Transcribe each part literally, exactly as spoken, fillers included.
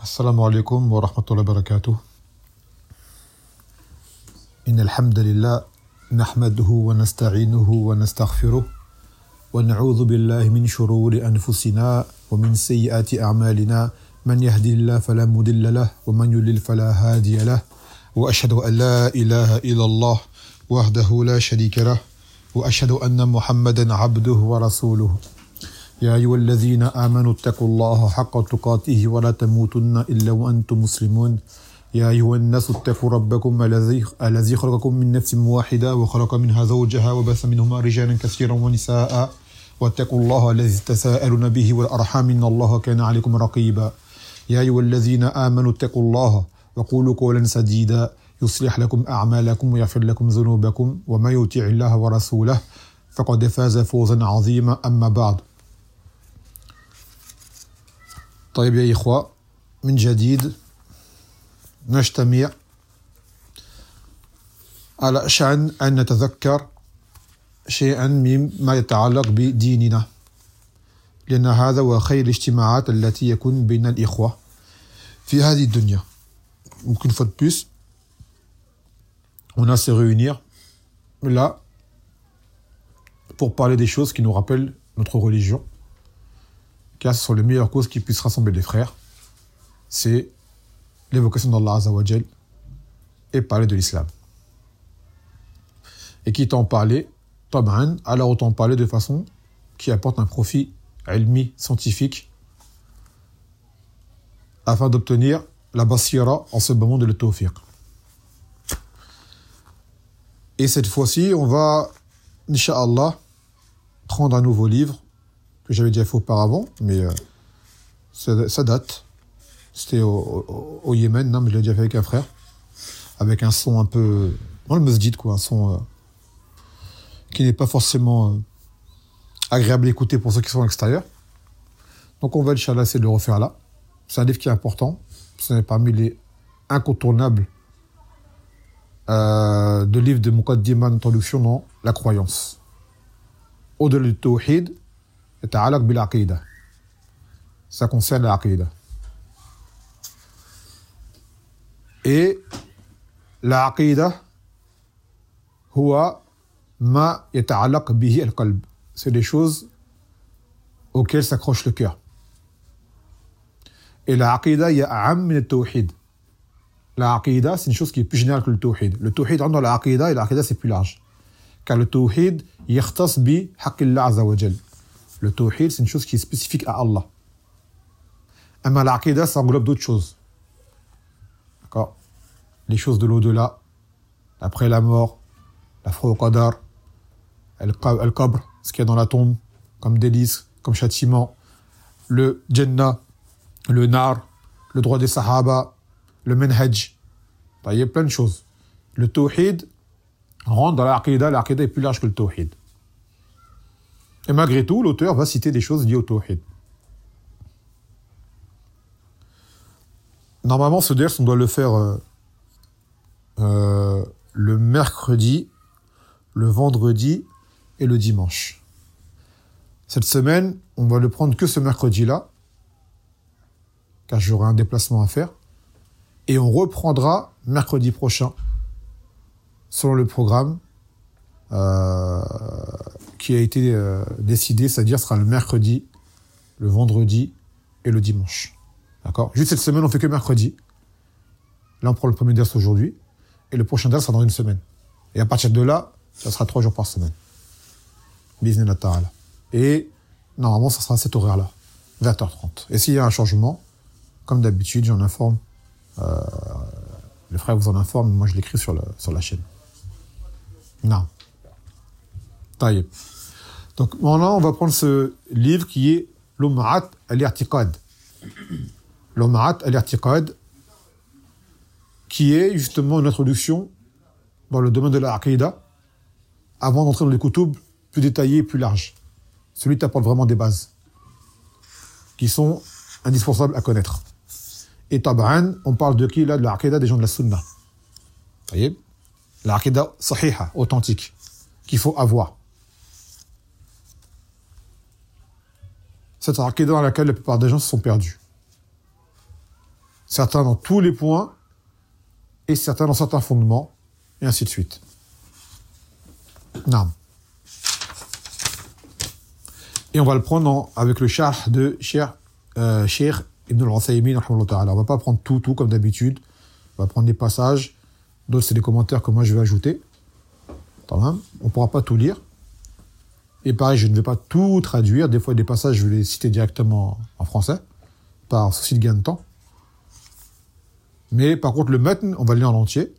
السلام عليكم ورحمة الله وبركاته. إن الحمد لله نحمده ونستعينه ونستغفره ونعوذ بالله من شرور أنفسنا ومن سيئات أعمالنا من يهدي الله فلا مضل له ومن يضلل فلا هادي له وأشهد أن لا إله إلا الله وحده لا شريك له وأشهد أن محمدا عبده ورسوله. يا أيها الذين آمنوا اتقوا الله حق تقاته ولا تموتن إلا وأنتم مسلمون. يا أيها الناس اتقوا ربكم الذي الذي خلقكم من نفس واحدة وخلق منها زوجها وبث منهما رجالا كثيرا ونساء واتقوا الله الذي تساءلون به والأرحام إن الله كان عليكم رقيبا. يا أيها الذين آمنوا اتقوا الله وقولوا قولا سديدا يصلح لكم أعمالكم ويغفر لكم ذنوبكم ومن يطع الله ورسوله فقد فاز فوزا عظيما. أما بعد. طيب يا إخوة، من جديد نجتمع على شأن أن نتذكر شيئا مما يتعلق بديننا، لأن هذا هو خير الاجتماعات التي يكون بين الإخوة في هذه الدنيا. Donc une fois de plus, on a à se réunir là pour parler des choses qui nous rappellent notre religion, car ce sont les meilleures causes qui puissent rassembler les frères. C'est l'évocation d'Allah Azza wa Jal et parler de l'islam. Et qui t'en parlait, tab'an, alors autant parler de façon qui apporte un profit ilmi, scientifique, afin d'obtenir la basira en ce moment de le tawfiq. Et cette fois-ci, on va, Inch'Allah, prendre un nouveau livre que j'avais déjà fait auparavant, mais euh, ça, ça date. C'était au, au, au Yémen, non, mais je l'ai déjà fait avec un frère, avec un son un peu, dans le masjid, quoi, un son euh, qui n'est pas forcément euh, agréable à écouter pour ceux qui sont à l'extérieur. Donc on va, Inch'Allah, essayer de le refaire là. C'est un livre qui est important, c'est parmi les incontournables euh, de livres de Muqaddima d'introduction dans la croyance. Au-delà du tawhid, يتعلق بالعقيدة. Ça concerne l'aqida. Et l'aqida هو ما يتعلق به القلب. C'est des choses auxquelles s'accroche le cœur. Et l'aqida هي أعم من التوحيد. L'aqida, c'est une chose qui est plus générale que le tawhid. Le tawhid rentre dans l'aqida et l'aqida c'est plus large. Car le tawhid يختص بحق الله عز وجل. Le tawhid, c'est une chose qui est spécifique à Allah. Mais l'aqida, ça englobe d'autres choses. D'accord? Les choses de l'au-delà, après la mort, la foi au qadar, al-qabr, ce qu'il y a dans la tombe, comme délice, comme châtiment, le jannah, le nar, le droit des sahaba, le manhaj. Il y a plein de choses. Le tawhid rentre dans l'aqida, l'aqida est plus large que le tawhid. Et malgré tout, l'auteur va citer des choses liées au tawhid. Normalement, ce ders, on doit le faire euh, euh, le mercredi, le vendredi et le dimanche. Cette semaine, on va le prendre que ce mercredi-là, car j'aurai un déplacement à faire. Et on reprendra mercredi prochain, selon le programme euh, qui a été euh, décidé, c'est-à-dire ce sera le mercredi, le vendredi et le dimanche. D'accord? Juste cette semaine, on fait que mercredi. Là, on prend le premier ders aujourd'hui. Et le prochain ders sera dans une semaine. Et à partir de là, ça sera trois jours par semaine. Biznillah ta'ala. Et normalement, ça sera à cet horaire-là, vingt heures trente. Et s'il y a un changement, comme d'habitude, j'en informe. Euh, le frère vous en informe, moi je l'écris sur, le, sur la chaîne. Non. Taïb. Donc maintenant, on va prendre ce livre qui est Lum'at al-i'tiqad. Lum'at al-i'tiqad, qui est justement une introduction dans le domaine de la aqida, avant d'entrer dans les kutub plus détaillés et plus larges. Celui qui apporte vraiment des bases, qui sont indispensables à connaître. Et tab'an, on parle de qui là? De l'aqida des gens de la sunna. Vous voyez? L'aqida sahiha, authentique, qu'il faut avoir. Cette aqida dans laquelle la plupart des gens se sont perdus. certains dans tous les points, et certains dans certains fondements, et ainsi de suite. Non. Et on va le prendre en, avec le charh de Cheikh euh, Ibn al-Uthaymin. On ne va pas prendre tout, tout comme d'habitude. On va prendre des passages. D'autres, c'est des commentaires que moi je vais ajouter. On ne pourra pas tout lire. Et pareil, je ne vais pas tout traduire. Des fois, des passages, je vais les citer directement en français, par souci de gain de temps. Mais par contre, le matn, on va le lire en entier.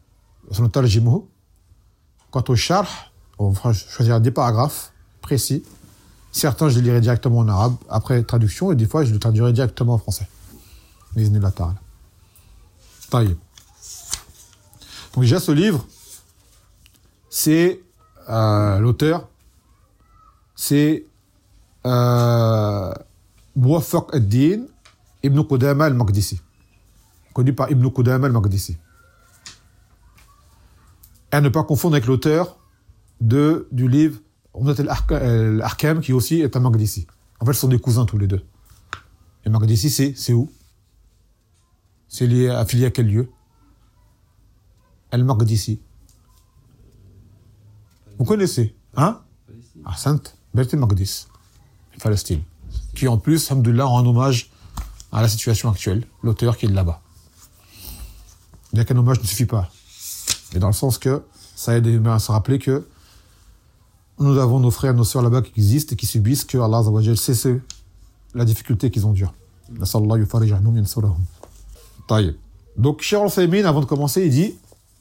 Quant au charh, on va choisir des paragraphes précis. Certains, je les lirai directement en arabe, après traduction, et des fois, je les traduirai directement en français. Bismillah ta'ala. Taïb. Donc déjà, ce livre, c'est euh, l'auteur, c'est euh, Muwaffaq ad-Din Ibn Qudama al-Maqdisi, connu par Ibn Qudama al-Maqdisi. Et à ne pas confondre avec l'auteur de, du livre Umdat al-Ahkam, qui aussi est un Maqdisi. En fait, ce sont des cousins tous les deux. Et Maqdisi, c'est, c'est où? C'est lié, affilié à quel lieu? Al-Maqdisi. Vous connaissez, hein? Ah, Sainte, Beit al-Maqdis, Palestine. Qui en plus, alhamdoulilah, rend un hommage à la situation actuelle, l'auteur qui est de là-bas. Bien qu'un hommage ne suffit pas. Et dans le sens que ça aide à se rappeler que nous avons nos frères et nos sœurs là-bas qui existent et qui subissent que Allah Azza wa Jal sait ce, la difficulté qu'ils ont dure. Nasallahu yufarij anhum yansurahum. Taïb. Donc, Cheikh Al-Uthaymin, avant de commencer, il dit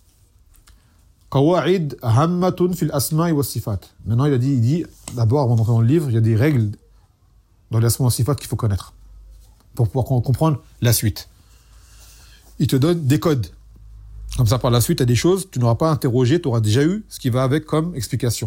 Qawa'id hammatun fil asma'i was sifat. Maintenant, il a dit, il dit, d'abord, avant d'entrer dans le livre, il y a des règles dans les asma' was sifat qu'il faut connaître pour pouvoir comprendre la suite. Il te donne des codes. Comme ça, par la suite, il y a des choses, tu n'auras pas interrogé, tu auras déjà eu ce qui va avec comme explication.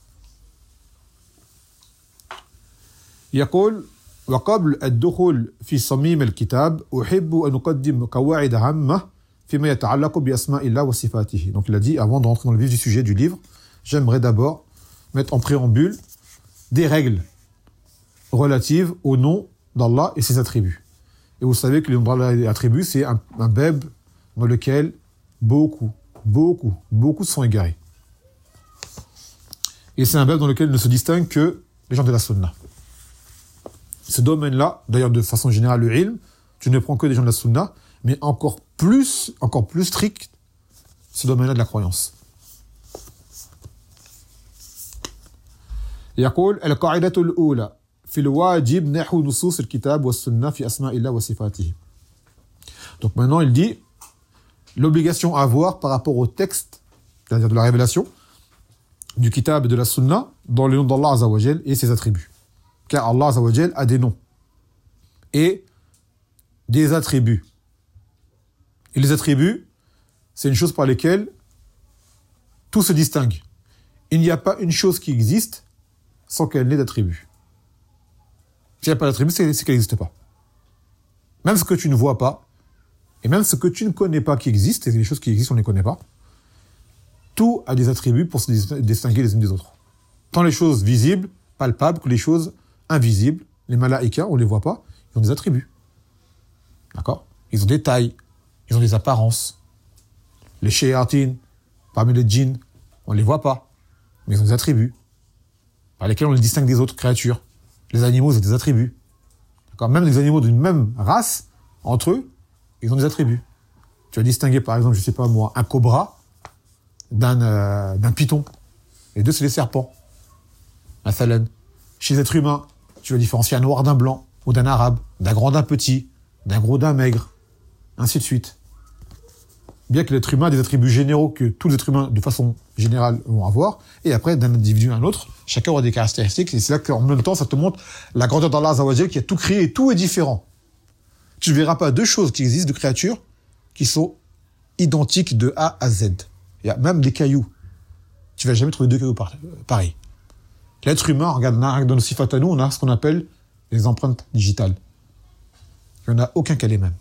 يقول وقبل الدخول في صميم الكتاب أحب أن أقدم قواعد عامة فيما يتعلق بأسماء الله وصفاته. Donc il a dit, avant de rentrer dans le vif du sujet du livre, j'aimerais d'abord mettre en préambule des règles relatives au nom d'Allah et ses attributs. Et vous savez que le nom d'Allah et ses attributs, c'est un, un bab dans lequel beaucoup, beaucoup, beaucoup sont égarés. Et c'est un bab dans lequel ne se distinguent que les gens de la sunna. Ce domaine-là, d'ailleurs de façon générale, le ilm, tu ne prends que des gens de la sunna, mais encore plus, encore plus strict, ce domaine-là de la croyance. يقول القاعدة الأولى في الواجب نحو نصوص الكتاب والسنة في أسماء الله وصفاته. Donc maintenant il dit l'obligation à avoir par rapport au texte, c'est-à-dire de la révélation, du kitab et de la sunna, dans le nom d'Allah Azza wa Jal et ses attributs. Car Allah Azza wa Jal a des noms et des attributs. Et les attributs, c'est une chose par laquelle tout se distingue. Il n'y a pas une chose qui existe sans qu'elle n'ait d'attributs. S'il n'y a pas d'attributs, c'est, c'est qu'elle n'existe pas. Même ce que tu ne vois pas, et même ce que tu ne connais pas qui existe, et les choses qui existent, on ne les connaît pas, tout a des attributs pour se distinguer les unes des autres. Tant les choses visibles, palpables, que les choses invisibles, les malaïkas, on ne les voit pas, ils ont des attributs. D'accord? Ils ont des tailles, ils ont des apparences. Les shayatin, parmi les djinns, on ne les voit pas, mais ils ont des attributs, par lesquels on les distingue des autres créatures. Les animaux, ils ont des attributs. D'accord? Même les animaux d'une même race, entre eux, ils ont des attributs. Tu vas distinguer, par exemple, je ne sais pas moi, un cobra d'un, euh, d'un python. Les deux, c'est les serpents. Mathalan. Chez les êtres humains, tu vas différencier un noir d'un blanc, ou d'un arabe, d'un grand d'un petit, d'un gros d'un maigre, ainsi de suite. Bien que l'être humain a des attributs généraux que tous les êtres humains, de façon générale, vont avoir, et après, d'un individu à un autre, chacun aura des caractéristiques, et c'est là qu'en même temps, ça te montre la grandeur d'Allah Azza wa Jal qui a tout créé, et tout est différent. Tu ne verras pas deux choses qui existent, de créatures, qui sont identiques de A à Z. Il y a même des cailloux. Tu ne vas jamais trouver deux cailloux pareils. L'être humain, regarde, dans nos sifat à nous, on a ce qu'on appelle les empreintes digitales. Il n'y en a aucun qui a les mêmes.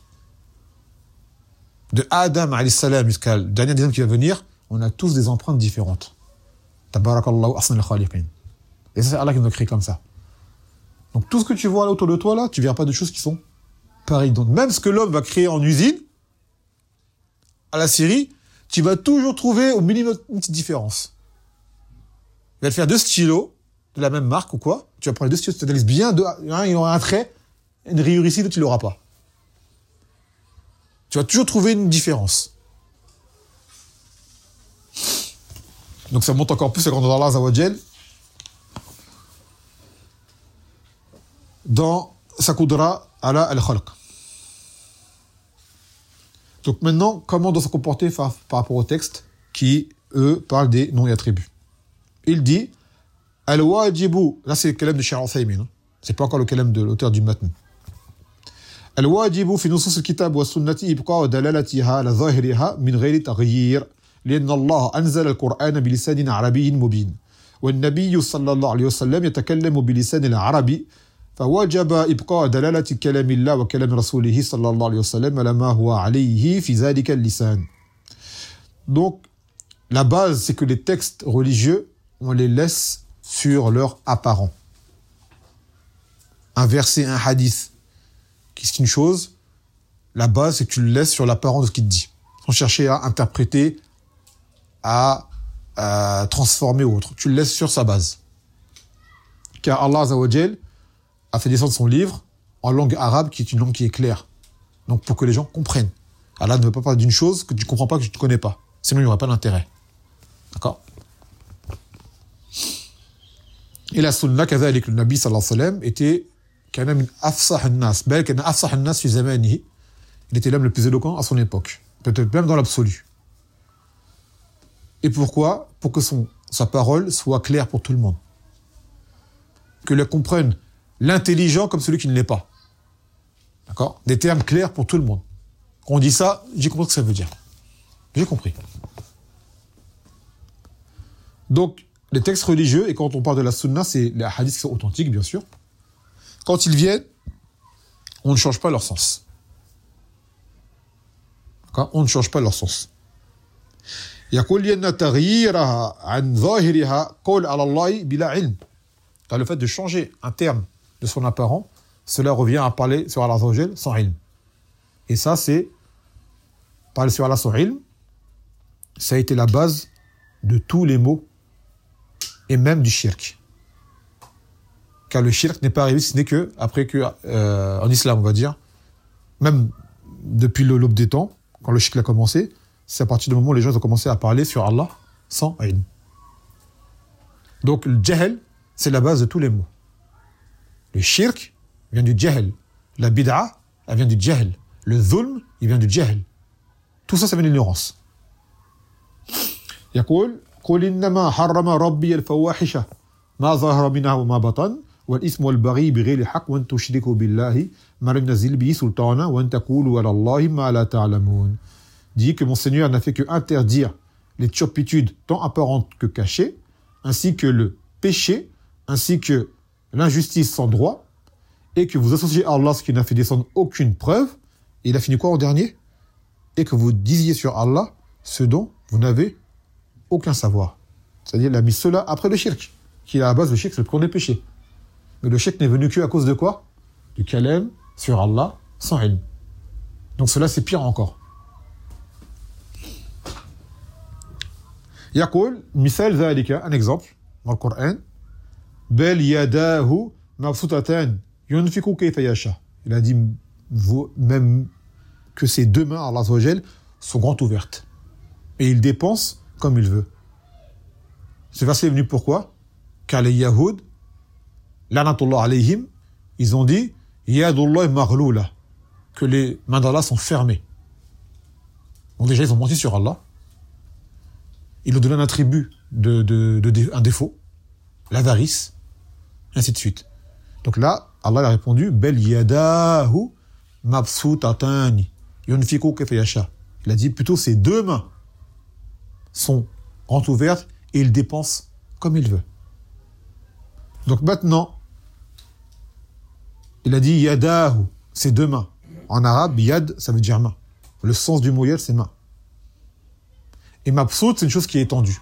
De Adam alayhi salam jusqu'à le dernier des hommes qui va venir, on a tous des empreintes différentes. Tabarakallahu ahsanul khaliqin. Et ça, c'est Allah qui nous a créé comme ça. Donc tout ce que tu vois là autour de toi, là, tu ne verras pas de choses qui sont pareil. Donc, même ce que l'homme va créer en usine, à la série, tu vas toujours trouver au minimum une petite différence. Il va te faire deux stylos de la même marque ou quoi. Tu vas prendre les deux stylos, tu t'analyses bien. Deux, un, il aura un trait, une rayure ici, l'autre, tu l'auras pas. Tu vas toujours trouver une différence. Donc ça monte encore plus la grandeur d'Allah Azza wa Jal dans sa qudra ala al-khalq. Donc maintenant, comment on doit se comporter par, par rapport au texte qui, eux, parlent des noms et attributs. Il dit al-wajibu, là c'est le kalam de Cheikh Uthaymin, hein. C'est pas encore le kalam de l'auteur du matn. الواجب في نصوص الكتاب والسنة إبقاء دلالتها على ظاهرها من غير تغيير لأن الله أنزل القرآن بلسان عربي مبين والنبي صلى الله عليه وسلم يتكلم بلسان العربي فوجب إبقاء دلالة كلام الله وكلام رسوله صلى الله عليه وسلم على ما هو عليه في ذلك اللسان. Donc, la base, c'est que les textes religieux, on les laisse sur leur apparent. Un verset, un hadith, c'est une chose, la base, c'est que tu le laisses sur l'apparent de ce qu'il te dit, sans chercher à interpréter, à, à transformer ou autre. Tu le laisses sur sa base. Car Allah Azza wa Jal a fait descendre son livre en langue arabe, qui est une langue qui est claire. Donc, pour que les gens comprennent. Allah ne veut pas parler d'une chose que tu ne comprends pas, que tu ne connais pas. Sinon, il n'y aurait pas d'intérêt. D'accord ? Et la sunna, كذلك, le Nabi sallallahu alayhi wa sallam était كان من أفصح الناس بل كان أفصح الناس في زمانه. Il était l'homme le plus éloquent à son époque, peut-être même dans l'absolu. Et pourquoi ? Pour que son, sa parole soit claire pour tout le monde. Que le comprenne l'intelligent comme celui qui ne l'est pas. D'accord ? Des termes clairs pour tout le monde. Quand on dit ça, j'ai compris ce que ça veut dire. J'ai compris. Donc, les textes religieux, et quand on parle de la sunna, c'est les hadiths qui sont authentiques, bien sûr. Quand ils viennent, on ne change pas leur sens. D'accord ? On ne change pas leur sens. يقول لأن تغييرها عن ظاهرها قول على الله بلا علم. Car le fait de changer un terme de son apparent, cela revient à parler sur Allah Azza wa Jal sans ilm. Et ça, c'est parler sur Allah sans ilm. Ça a été la base de tous les mots et même du shirk. Car le shirk n'est pas arrivé, ce n'est que après que, euh, en islam, on va dire, même depuis l'aube des temps, quand le shirk a commencé, c'est à partir du moment où les gens ont commencé à parler sur Allah sans ilm. Donc le jahl, c'est la base de tous les mots. Le shirk vient du jahl. La bid'a, elle vient du jahl. Le zulm, il vient du jahl. Tout ça, ça vient de l'ignorance. يقول قل إنما حرم ربي الفواحش ما ظهر منها وما بطن والإثم والبغي بغير حق وأن تشركوا بالله ما لم ينزل به سلطانا وأن تقولوا على الله ما لا تعلمون. Dit que mon Seigneur n'a fait que interdire les turpitudes tant apparentes que cachées, ainsi que le péché, ainsi que l'injustice sans droit, et que vous associez à Allah ce qui n'a fait descendre aucune preuve. Et il a fini quoi en dernier ? Et que vous disiez sur Allah ce dont vous n'avez aucun savoir. C'est-à-dire, il a mis cela après le shirk, qui est à la base, le shirk, c'est le premier péché. Mais le shirk n'est venu que à cause de quoi ? Du kalem sur Allah sans ilm. Donc cela, c'est pire encore. يقول مثال ذلك, un exemple dans le Coran, بل يداه مبسوطتان ينفق كيف يشاء. Il a dit même que ses deux mains, Allah Azza wa Jal, sont grandes ouvertes. Et il dépense comme il veut. Ce verset est venu pourquoi ? Car les Yahoud, lanatullah alayhim, ils ont dit Yadullah maghloula, que les mains d'Allah sont fermées. Donc déjà, ils ont menti sur Allah. Ils ont donné un attribut, de, de, de, de, un défaut, l'avarice, et ainsi de suite. Donc là, Allah a répondu Bel yadahu mabsutatani yunfiqu kayfa yasha. Il a dit plutôt ses deux mains sont grandes ouvertes et il dépense comme il veut. Donc maintenant, il a dit yadahu, ses deux mains. En arabe, yad, ça veut dire main. Le sens du mot yad, c'est main. Et mabsout, c'est une chose qui est étendue.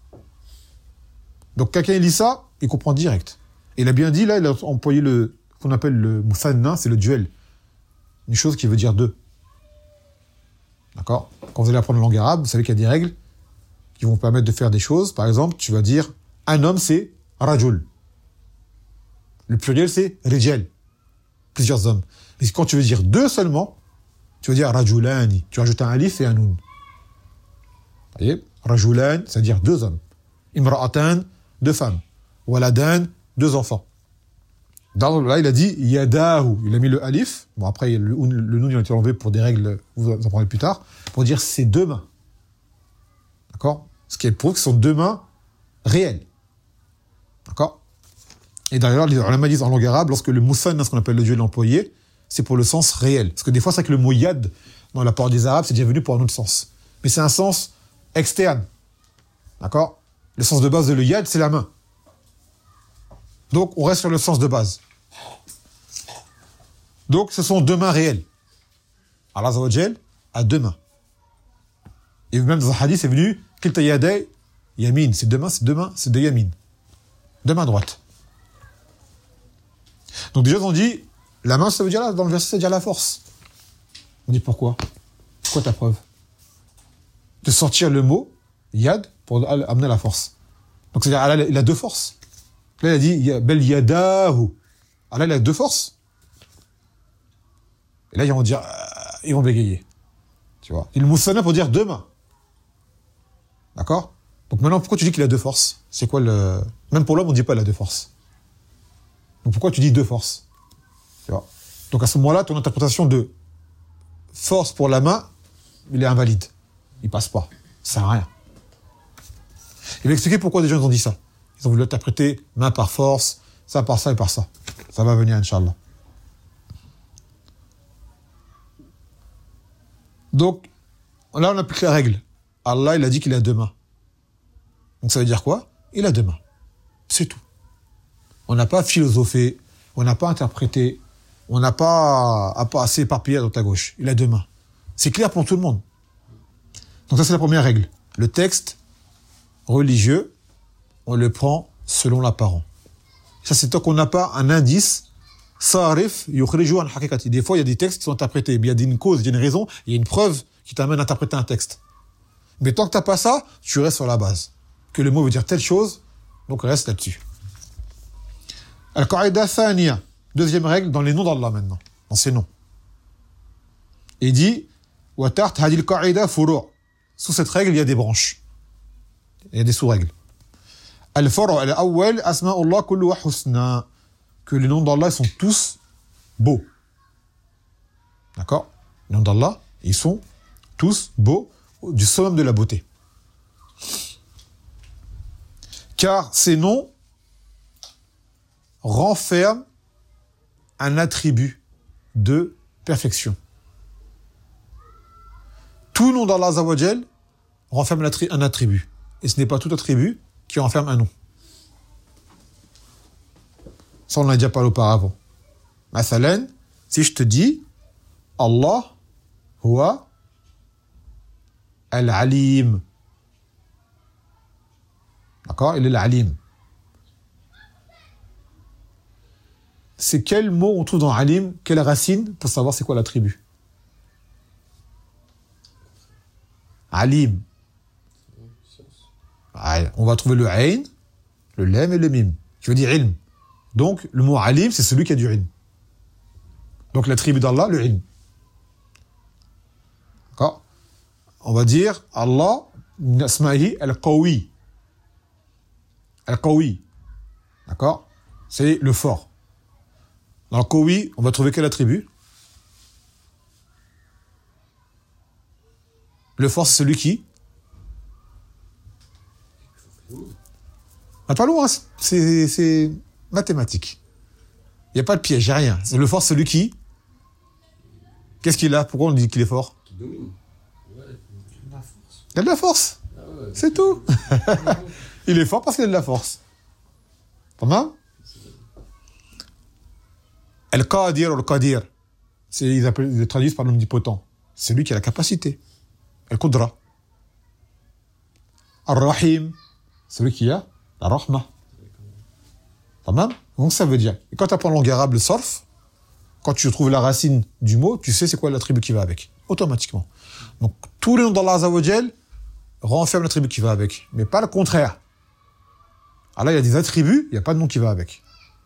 Donc quelqu'un lit ça, il comprend direct. Et il a bien dit, là, il a employé le qu'on appelle le musanna, c'est le duel. une chose qui veut dire deux. D'accord? Quand vous allez apprendre la langue arabe, vous savez qu'il y a des règles qui vont vous permettre de faire des choses. Par exemple, tu vas dire un homme, c'est rajul. Le pluriel, c'est rijal. Plusieurs hommes. Mais quand tu veux dire deux seulement, tu vas dire rajulani. Tu rajoutes un alif et un noun. Vous voyez? Rajulan, c'est-à-dire deux hommes. Imra'atan, deux femmes. Waladan, deux enfants. Dans, là, il a dit yadahu. Il a mis le alif. Bon, après, le, le noun, il a été enlevé pour des règles, vous en parlerez plus tard, pour dire ses deux mains. D'accord? Ce qui est prouve que ce sont deux mains réelles. D'accord? Et d'ailleurs, les ulama disent en langue arabe, lorsque le musanna, ce qu'on appelle le duel employé, c'est pour le sens réel. Parce que des fois, c'est que le mot yad, dans la parole des arabes, c'est déjà venu pour un autre sens. Mais c'est un sens externe. D'accord? Le sens de base de le yad, c'est la main. Donc, on reste sur le sens de base. Donc, ce sont deux mains réelles. Allah Azza wa Jal a deux mains. Et même dans un hadith, c'est venu kilta yaday yamin. C'est deux mains, c'est deux mains, c'est deux yamin. Deux mains droites. Donc, déjà, on dit, la main, ça veut dire là, dans le verset, ça veut dire la force. On dit pourquoi? Pourquoi ta preuve? De sortir le mot yad pour amener la force. Donc, c'est-à-dire, Allah, il a deux forces. Là, il a dit, bel yadahu. Allah, il a deux forces. Et là, ils vont dire, euh, ils vont bégayer. Tu vois? Il moussana pour dire deux mains. D'accord? Donc maintenant, pourquoi tu dis qu'il a deux forces? C'est quoi le... Même pour l'homme, on ne dit pas il a deux forces. Donc pourquoi tu dis deux forces? Tu vois? Donc à ce moment-là, ton interprétation de force pour la main, il est invalide. Il passe pas. Ça sert à rien. Il va expliquer pourquoi des gens ont dit ça. Ils ont voulu interpréter main par force, ça par ça et par ça. Ça va venir, Inch'Allah. Donc, là, on applique la règle. Allah, il a dit qu'il a deux mains. Donc ça veut dire quoi? Il a deux mains. C'est tout. On n'a pas philosophé, on n'a pas interprété, on n'a pas à pas assez éparpillé à droite à gauche. Il a deux mains. C'est clair pour tout le monde. Donc ça, c'est la première règle. Le texte religieux, on le prend selon l'apparent. Ça, c'est tant qu'on n'a pas un indice. Sarif yukhriju an haqiqati. Des fois, il y a des textes qui sont interprétés. Il y a une cause, il y a une raison, il y a une preuve qui t'amène à interpréter un texte. Mais tant que t'as pas ça, tu restes sur la base. Que le mot veut dire telle chose, donc reste là-dessus. Al-Qa'ida Thaniya. Deuxième règle dans les noms d'Allah maintenant. Dans ses noms. Il dit wa taht hadil qa'ida furu'. Sous cette règle, il y a des branches. Il y a des sous-règles. Al-furu' al-awwal asma'ullah kulluha husna. Que les noms d'Allah sont tous beaux. D'accord? Les noms d'Allah, ils sont tous beaux, du summum de la beauté. Car ces noms renferment un attribut de perfection. Tout nom d'Allah Azza wa Jal renferme un attribut. Et ce n'est pas tout attribut qui renferme un nom. Ça, on l'a déjà parlé auparavant. Mathalan, si je te dis Allah huwa al-alim. D'accord? Il est l'alim. C'est quel mot on trouve dans alim, quelle racine, pour savoir c'est quoi l'attribut? Alim. On va trouver le ayn, le lam et le mim. Je veux dire ilm. Donc, le mot alim, c'est celui qui a du ilm. Donc, l'attribut d'Allah, le ilm. D'accord? On va dire Allah, nasmahi al-qawi. Al-qawi. D'accord? C'est le fort. Dans le qawi, on va trouver quel attribut? Le fort, c'est celui qui? Ah, pas loin, c'est... c'est... mathématique. Il n'y a pas de piège, il n'y a rien. C'est le fort, celui qui... Qu'est-ce qu'il a? Pourquoi on dit qu'il est fort? Qui domine. Il a de la force. Ah ouais, c'est tout. Il est fort parce qu'il a de la force. Pas mal? Al-Qadir ou Al-Qadir. C'est, ils, appellent, ils le traduisent par l'omnipotent. C'est lui qui a la capacité. Al-Qudra. Ar-Rahim. Celui qui a la rahma. Pas mal? Donc ça veut dire. Et quand tu apprends en langue arabe le sarf, quand tu trouves la racine du mot, tu sais c'est quoi l'attribut qui va avec, automatiquement. Donc, tous les noms d'Allah Azza wa Jal renferment l'attribut qui va avec, mais pas le contraire. Alors là, il y a des attributs, il n'y a pas de nom qui va avec.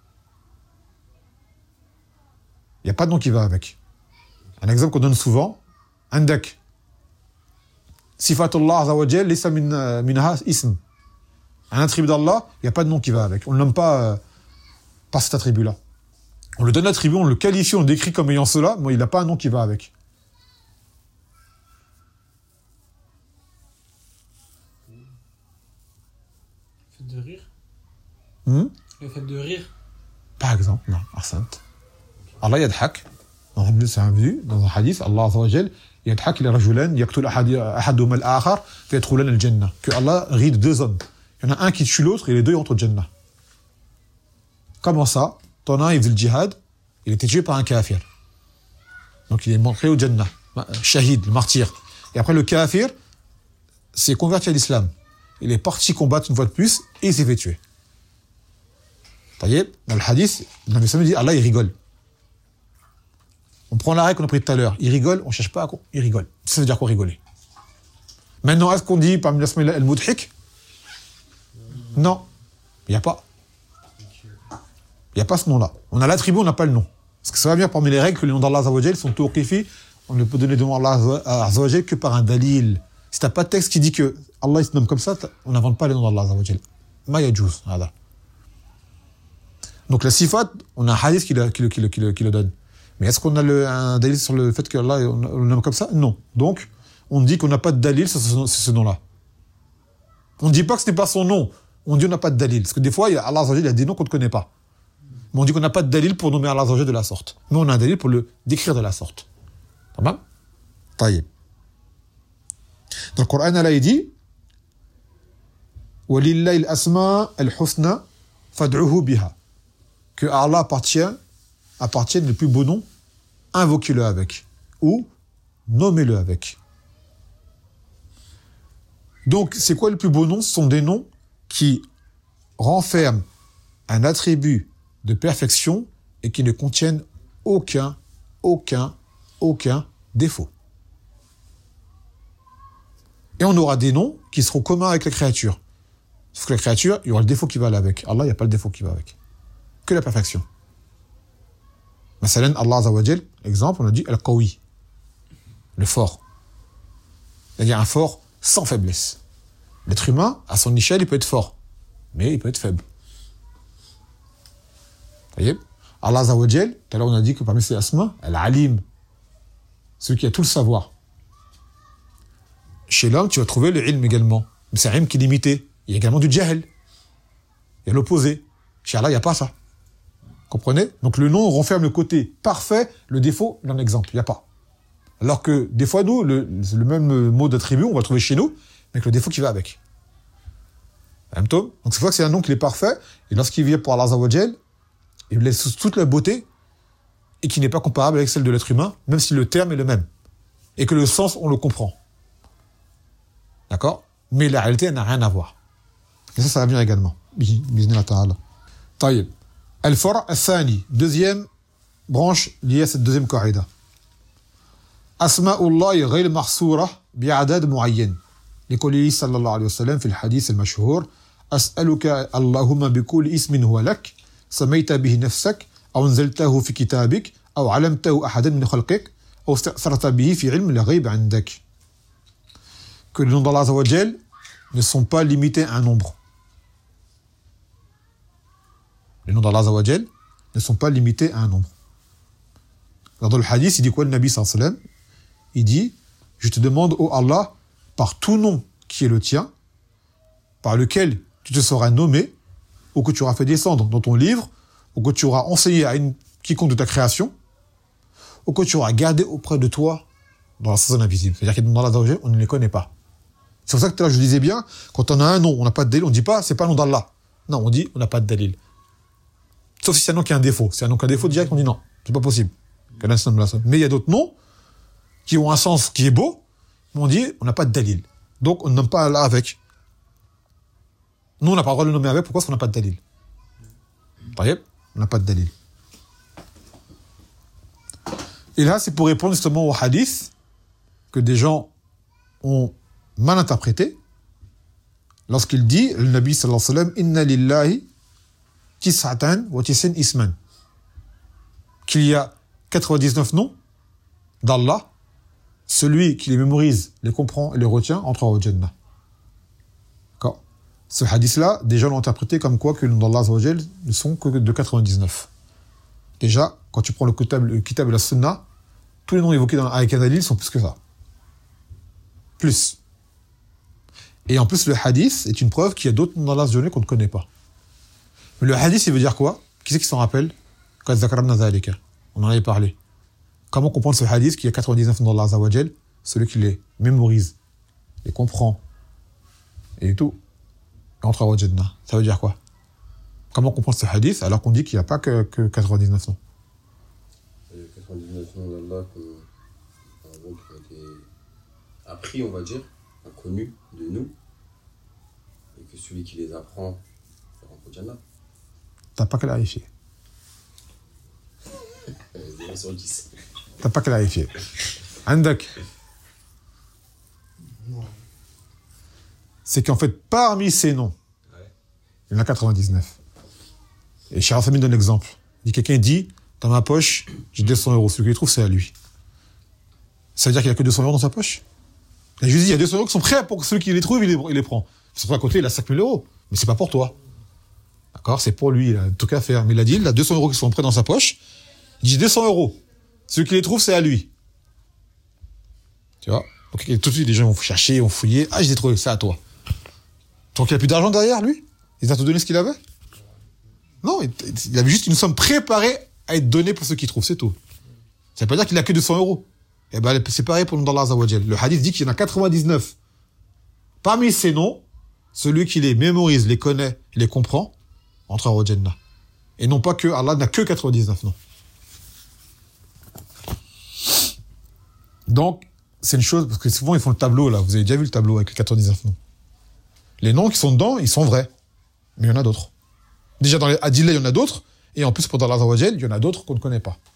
Il n'y a pas de nom qui va avec. Un exemple qu'on donne souvent, Andak. Sifatullah Azza wa Jal, laysa min, minha ism. Un attribut d'Allah, il n'y a pas de nom qui va avec. On ne le nomme pas euh, par cet attribut-là. On le donne l'attribut, on le qualifie, on le décrit comme ayant cela, mais il n'a pas un nom qui va avec. Le fait de rire Hmm? Le fait de rire Par exemple, non, Arsant. Allah yadhak. Dans un vu, dans un hadith, Allah Azza wa Jal, yadhak ila rajulan yaqtul ahaduhuma al-akhar fayadkhulan al-jannah. Que Allah rit de deux hommes. Il y en a un qui tue l'autre et les deux ils rentrent au Jannah. Comment ça? Ton un, il faisait le djihad, il était tué par un kafir. Donc il est montré au Jannah. Shahid, le martyr. Et après le kafir s'est converti à l'islam. Il est parti combattre une fois de plus et il s'est fait tuer. Taïeb, dans le hadith, le Nabi sallallahu dit Allah il rigole. On prend l'arrêt qu'on a pris tout à l'heure. Il rigole, on ne cherche pas à quoi. Il rigole. Ça veut dire quoi rigoler? Maintenant, est-ce qu'on dit parmi l'asma al-mudhik? Non. Il n'y a pas. Il n'y a pas ce nom-là. On a l'attribut, on n'a pas le nom. Parce que ça va bien parmi les règles que les noms d'Allah Azza wa Jal sont tawqifi. On ne peut donner de nom d'Allah Azza wa Jal que par un dalil. Si tu n'as pas de texte qui dit que Allah il se nomme comme ça, on n'invente pas les noms d'Allah Azza wa Jal. Ma yajouz. Donc la sifat, on a un hadith qui le, qui le, qui le, qui le, qui le donne. Mais est-ce qu'on a le, un dalil sur le fait qu'Allah on, on le nomme comme ça? Non. Donc, on dit qu'on n'a pas de dalil sur ce, ce nom-là. On ne dit pas que ce n'est pas son nom. On dit qu'on n'a pas de dalil. Parce que des fois, il y a, Allah Azza wa Jal, il y a des noms qu'on ne connaît pas. Mais on dit qu'on n'a pas de dalil pour nommer Allah Azza wa Jal de la sorte. Mais on a un dalil pour le décrire de la sorte. Tamam? Taïeb. Dans le Coran, Allah il dit وَلِلَّهِ الْأَسْمَاءُ الْحُسْنَى فَادْعُوهُ بِهَا. Que Allah appartient, appartienne le plus beau nom, invoquez-le avec. Ou nommez-le avec. Donc, c'est quoi le plus beau nom? Ce sont des noms qui renferment un attribut de perfection et qui ne contiennent aucun, aucun, aucun défaut. Et on aura des noms qui seront communs avec les créatures. Sauf que la créature, il y aura le défaut qui va avec. Allah, il n'y a pas le défaut qui va avec. Que la perfection. Masalan, Allah Azza wa Jal, exemple, on a dit Al-Qawi, le fort. C'est-à-dire un fort sans faiblesse. L'être humain, à son échelle, il peut être fort, mais il peut être faible. Vous voyez? Allah Azza wa Jal, tout à l'heure on a dit que parmi ses asma, Al-Alim, celui qui a tout le savoir. Chez l'homme, tu vas trouver le ilm également. Mais c'est un ilm qui est limité. Il y a également du jahl. Il y a l'opposé. Chez Allah, il n'y a pas ça. Comprenez? Donc le nom renferme le côté parfait, le défaut d'un exemple. Il n'y a pas. Alors que des fois, nous, le, le même mot d'attribut, on va le trouver chez nous, mais avec le défaut qui va avec. Même tome. Donc c'est pour ça que c'est un nom qui est parfait, et lorsqu'il vient pour Allah Azza wa Jal, il laisse toute la beauté, et qui n'est pas comparable avec celle de l'être humain, même si le terme est le même. Et que le sens, on le comprend. D'accord? Mais la réalité, elle n'a rien à voir. Et ça, ça va venir également. Bismillah ta'ala. Taïb. Al-Far' al-Thani. Deuxième branche liée à cette deuxième qaïda. Asma'ullahi ghayr mahsoura bi'adad mu'ayyan. لقوله صلى الله عليه وسلم في الحديث المشهور أسألك اللهم بكل اسم هو لك سميت به نفسك أو أنزلته في كتابك أو علمته أحدا من خلقك أو استأثرت به في علم الغيب عندك. Que les noms d'Allah Azza wa Jal ne sont pas limités à un nombre. Les noms d'Allah Azza wa Jal ne sont pas limités à un nombre. Alors dans le hadith, il dit quoi le Nabi sallallahu alayhi wa sallam? Il dit, je te demande, ô Allah, par tout nom qui est le tien, par lequel tu te seras nommé, ou que tu auras fait descendre dans ton livre, ou que tu auras enseigné à une, quiconque de ta création, ou que tu auras gardé auprès de toi dans la saison invisible. C'est-à-dire que dans Allah Azza wa Jal, on ne les connaît pas. C'est pour ça que là, je disais bien, quand on a un nom, on n'a pas de dalil, on ne dit pas, c'est pas le nom d'Allah. Non, on dit, on n'a pas de dalil. Sauf si c'est un nom qui a un défaut. Si c'est un nom qui a un défaut, direct, on dit non, c'est pas possible. Mais il y a d'autres noms qui ont un sens qui est beau, mais on dit, on n'a pas de dalil. Donc, on ne nomme pas Allah avec. Nous, on n'a pas le droit de le nommer avec, pourquoi? Parce qu'on n'a pas de dalil. On n'a pas de dalil. Et là, c'est pour répondre justement au hadith que des gens ont mal interprété lorsqu'il dit, le Nabi sallallahu alayhi wa sallam, Inna lillahi tis'atan wa tis'in isman. Qu'il y a quatre-vingt-dix-neuf noms d'Allah, celui qui les mémorise, les comprend et les retient entrera au Jannah. D'accord. Ce hadith-là, des gens l'ont interprété comme quoi que les noms d'Allah azza wa jal ne sont que de quatre-vingt-dix-neuf. Déjà, quand tu prends le kitab, le kitab et la sunna, tous les noms évoqués dans avec un dalil sont plus que ça. Plus. Et en plus, le hadith est une preuve qu'il y a d'autres noms d'Allah azza wa jal qu'on ne connaît pas. Mais le hadith, il veut dire quoi? Qui c'est qui s'en rappelle? Qad zakarna dhalika. On en avait parlé. Comment comprendre ce hadith qu'il y a quatre-vingt-dix-neuf noms d'Allah azza wa jal, celui qui les mémorise, les comprend, et tout, et entrera au Jannah. Ça veut dire quoi? Comment comprendre ce hadith alors qu'on dit qu'il n'y a pas que, que quatre-vingt-dix-neuf noms? Il y a quatre-vingt-dix-neuf noms d'Allah qui ont été appris, on va dire, inconnus de nous, et que celui qui les apprend rentre au Jannah. T'as pas clarifié. zéro sur dix. T'as pas clarifié. Andak. C'est qu'en fait, parmi ces noms, ouais, il y en a quatre-vingt-dix-neuf. Et Cheikh Al-Fahmi donne l'exemple. Il dit, quelqu'un dit, dans ma poche, j'ai deux cents euros. Celui qui les trouve, c'est à lui. Ça veut dire qu'il n'y a que deux cents euros dans sa poche? Et je lui dis, il y a deux cents euros qui sont prêts pour que celui qui les trouve, il les, il les prend. C'est pour à côté, il a cinq mille euros. Mais c'est pas pour toi. D'accord? C'est pour lui, il a tout qu'à faire. Mais il a dit, il a deux cents euros qui sont prêts dans sa poche. Il dit deux cents euros. Celui qui les trouve, c'est à lui. Tu vois? Donc, tout de suite, les gens vont chercher, vont fouiller. Ah, je les ai trouvés, c'est à toi. Donc, il n'a plus d'argent derrière, lui? Il t'a tout donné ce qu'il avait? Non, il, il avait juste une somme préparée à être donnée pour ceux qui trouvent, c'est tout. Ça ne veut pas dire qu'il n'a que deux cents euros. Eh ben, c'est pareil pour le nom d'Allah azza wa jal. Le hadith dit qu'il y en a quatre-vingt-dix-neuf. Parmi ces noms, celui qui les mémorise, les connaît, les comprend, entrera au Jannah. Et non pas que Allah n'a que quatre-vingt-dix-neuf noms. Donc, c'est une chose, parce que souvent ils font le tableau là, vous avez déjà vu le tableau avec les quatre-vingt-dix-neuf noms. Les noms qui sont dedans, ils sont vrais. Mais il y en a d'autres. Déjà dans les Adillah, il y en a d'autres, et en plus pour Allah azza wa jal, il y en a d'autres qu'on ne connaît pas.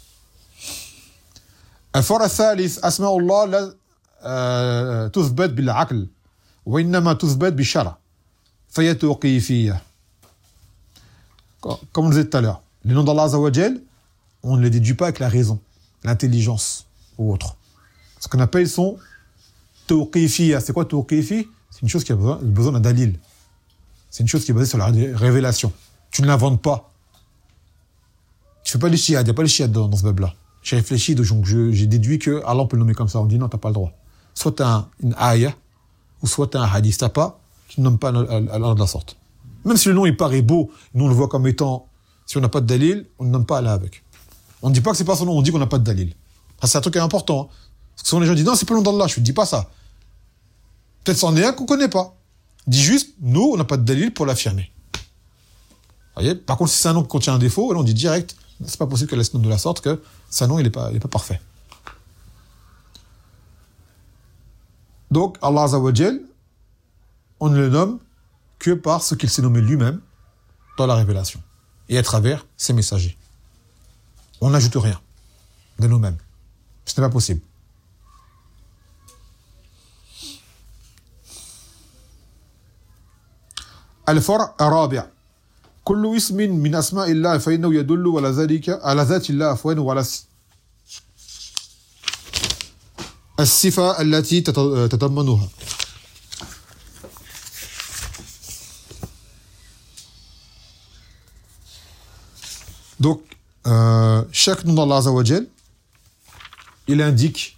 الفرع الثالث أسماء الله لا تثبت بالعقل وإنما تثبت بالشرع فهي توقيفية. Comme on le disait tout à l'heure, les noms d'Allah azza wa jal, on ne les déduit pas avec la raison, l'intelligence ou autre. Ce qu'on appelle son tawqifiyya. C'est quoi tawqifi? C'est une chose qui a besoin, besoin d'un dalil. C'est une chose qui est basée sur la révélation. Tu ne l'inventes pas. Tu fais pas les chiites, il n'y a pas les chiites dans, dans ce bab-là. J'ai réfléchi, donc je, j'ai déduit que Allah peut le nommer comme ça. On dit non, t'as pas le droit. Soit t'as un, une ayah, ou soit t'as un hadith. T'as pas, tu ne nommes pas Allah de la sorte. Même si le nom il paraît beau, nous on le voit comme étant, si on n'a pas de dalil, on ne nomme pas Allah avec. On ne dit pas que c'est pas son nom, on dit qu'on n'a pas de dalil. Ça, c'est un truc important. Hein. Parce que souvent les gens disent non, c'est pas le nom d'Allah, je ne dis pas ça. Peut-être c'en est un qu'on ne connaît pas. Dis juste, nous, on n'a pas de dalil pour l'affirmer. Voyez. Par contre, si c'est un nom qui contient un défaut, là, on dit direct, c'est pas possible qu'elle laisse nom de la sorte que c'est un nom, il n'est pas, il est pas parfait. Donc, Allah azza wa jal, on ne le nomme que par ce qu'il s'est nommé lui-même dans la révélation et à travers ses messagers. On n'ajoute rien de nous-mêmes. Ce n'est pas possible. الفرع الرابع كل اسم من أسماء الله فإنه يدل على ذلك على ذات الله عفوا وعلى الصفة التي تتضمنها. Donc, euh, chaque nom d'Allah azza wa jal, il indique,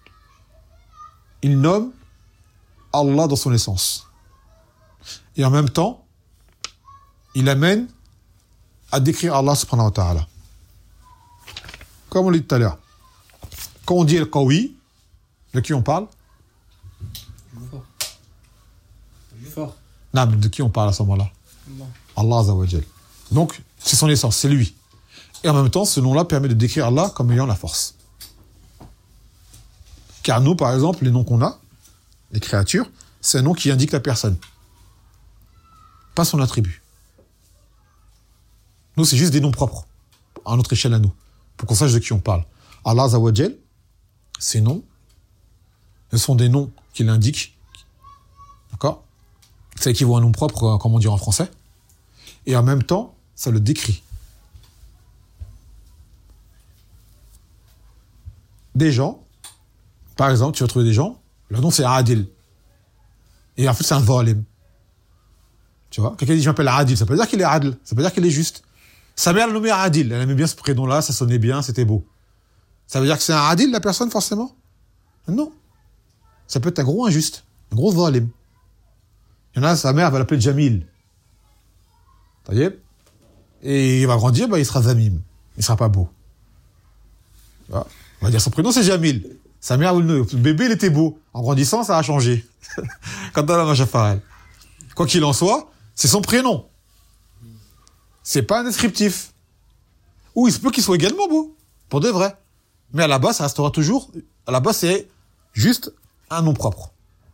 il nomme Allah dans son essence. Et en même temps, il amène à décrire Allah subhanahu wa ta'ala. Comme on l'a dit tout à l'heure. Quand on dit Al-Qawi, de qui on parle? Fort. Fort. Non, mais de qui on parle à ce moment-là? Allah. Allah azza wa jal. Donc, c'est son essence, c'est lui. Et en même temps, ce nom-là permet de décrire Allah comme ayant la force. Car nous, par exemple, les noms qu'on a, les créatures, c'est un nom qui indique la personne. Pas son attribut. Nous, c'est juste des noms propres, à notre échelle à nous, pour qu'on sache de qui on parle. Allah Azza wa Jal, ces noms, ce sont des noms qui l'indiquent. D'accord? Ça équivaut à un nom propre, comme on dit en français. Et en même temps, ça le décrit. Des gens, par exemple, tu vas trouver des gens, leur nom c'est Adil. Et en fait, c'est un zalim. Tu vois? Quelqu'un dit, je m'appelle Adil. Ça peut dire qu'il est Adil. Ça peut dire qu'il est juste. Sa mère l'a nommé Adil. Elle aimait bien ce prénom-là, ça sonnait bien, c'était beau. Ça veut dire que c'est un Adil, la personne, forcément? Non. Ça peut être un gros injuste. Un gros zalim. Il y en a, sa mère va l'appeler Jamil. Vous voyez? Et il va grandir, bah, il sera Zamim. Il sera pas beau. Tu vois? On va dire son prénom, c'est Jamil. Sa mère, le bébé, il était beau. En grandissant, ça a changé. Quand on a la machafaral. Quoi qu'il en soit, c'est son prénom. C'est pas un descriptif. Ou il se peut qu'il soit également beau. Pour de vrai. Mais à la base, ça restera toujours... À la base, c'est juste un nom propre.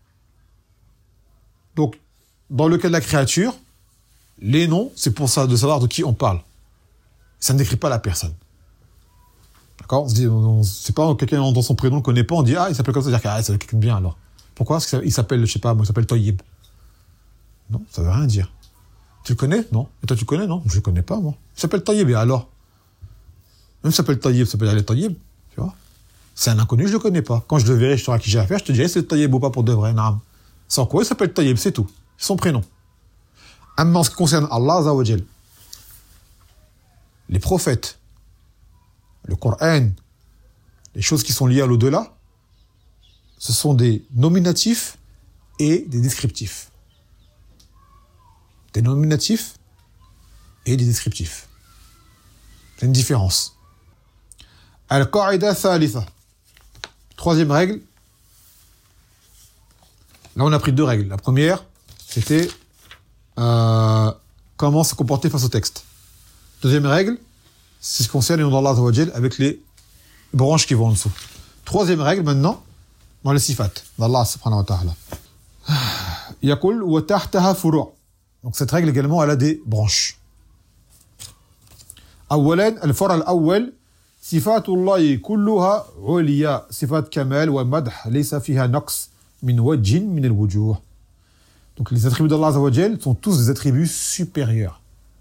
Donc, dans le cas de la créature, les noms, c'est pour ça, de savoir de qui on parle. Ça ne décrit pas la personne. D'accord? On se dit, on, c'est pas quelqu'un dans son prénom, on ne connaît pas, on dit, ah, il s'appelle comme ça, c'est-à-dire ah, c'est quelqu'un de bien alors. Pourquoi? Parce qu'il s'appelle, je sais pas, moi, il s'appelle Toyib. Non, ça veut rien dire. Tu le connais? Non. Et toi, tu connais? Non. Je le connais pas, moi. Il s'appelle Toyib, et alors? Même s'il s'appelle Toyib, ça peut dire les Toyib, tu vois? C'est un inconnu, je le connais pas. Quand je le verrai, je saurai à qui j'ai affaire, je te dirai c'est Toyib ou pas pour de vrai, non. Sans quoi, il s'appelle Toyib, c'est tout. C'est son prénom. Maintenant, en ce qui concerne Allah Azza wa Jal, les prophètes, le Coran, les choses qui sont liées à l'au-delà, ce sont des nominatifs et des descriptifs. Des nominatifs et des descriptifs. C'est une différence. Al-Qa'ida Thalitha. Troisième règle. Là, on a pris deux règles. La première, c'était euh, comment se comporter face au texte. Deuxième règle, c'est ce qui concerne le nom d'Allah Azza wa Jal avec les branches qui vont en dessous. Troisième règle, maintenant, dans les sifat d'Allah subhanahu wa ta'ala. Yaqul wa tahtaha furu'. Donc cette règle également, elle a des branches. أولاً الفرع الأول صفات الله كلها عليا صفات كمال ومدح ليس فيها نقص من وجه من الوجوه. Donc les attributs d'Allah Azza wa Jal sont tous des attributs supérieurs.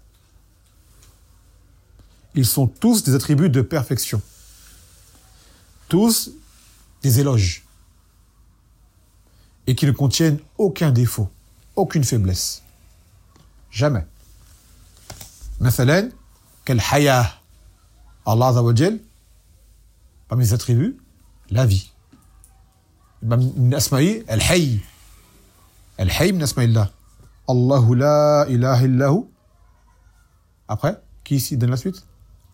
Ils sont tous des attributs de perfection. Tous des éloges. Et qui ne contiennent aucun défaut, aucune faiblesse. Jamais. مثلا كالحياة. Allah Azza wa Jal, parmi ses attributs, la vie. من أسمائه الحي. الحي من أسماء الله. الله لا إله إلا هو. Après, qui ici donne la suite?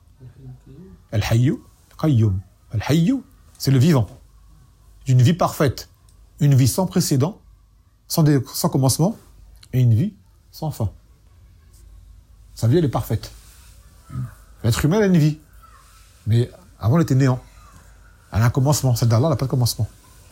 الحي قيوم. الحي, c'est le vivant. Une vie parfaite. Une vie sans précédent, sans, dé- sans commencement, et une vie sans fin. Sa vie, elle est parfaite. L'être humain a une vie. Mais avant, elle était néant. Elle a un commencement. Celle d'Allah, elle n'a pas de commencement.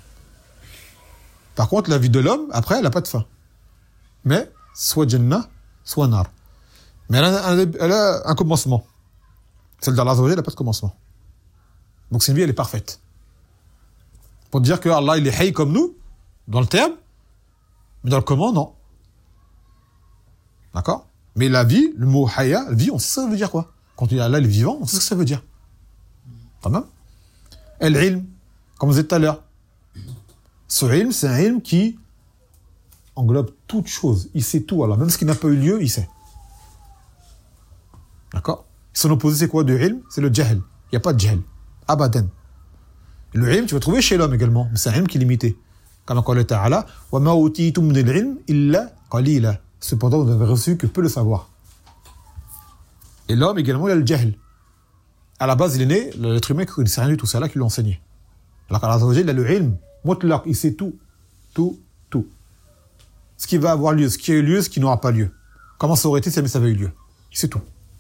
Par contre, la vie de l'homme, après, elle n'a pas de fin. Mais, soit Jannah, soit Nar. Mais elle a, elle a- elle a un commencement. Celle d'Allah, elle n'a pas de commencement. Donc, cette vie, elle est parfaite. Pour dire que Allah, il est hayy comme nous, dans le terme, mais dans le comment, non. D'accord? Mais la vie, le mot haya, vie, on sait ça veut dire quoi? Quand il y a Allah, il est vivant, on sait ce que ça veut dire. Quand même. Et l'ilm, comme vous dites tout à l'heure. Ce ilm, c'est un ilm qui englobe toute chose. Il sait tout, alors même ce qui n'a pas eu lieu, il sait. D'accord? Son opposé, c'est quoi de ilm? C'est le jahl. Il n'y a pas de jahl. Abadan. Le ilm, tu vas trouver chez l'homme également, mais c'est un ilm qui est limité. Comme Allah Ta'ala, wa ma utitum min al-ilm illa qalila. Cependant, vous n'avez reçu que peu le savoir. Et l'homme également, il a le jahl. À la base, il est né, l'être humain qui ne sait rien du tout, c'est Allah qui l'a enseigné. Alors qu'Allah Azza wa Jalla, il a le ilm, mutlaq, il sait tout, tout, tout. Ce qui va avoir lieu, ce qui a eu lieu, ce qui n'aura pas lieu. Comment ça aurait été si ça avait eu lieu. Il sait tout.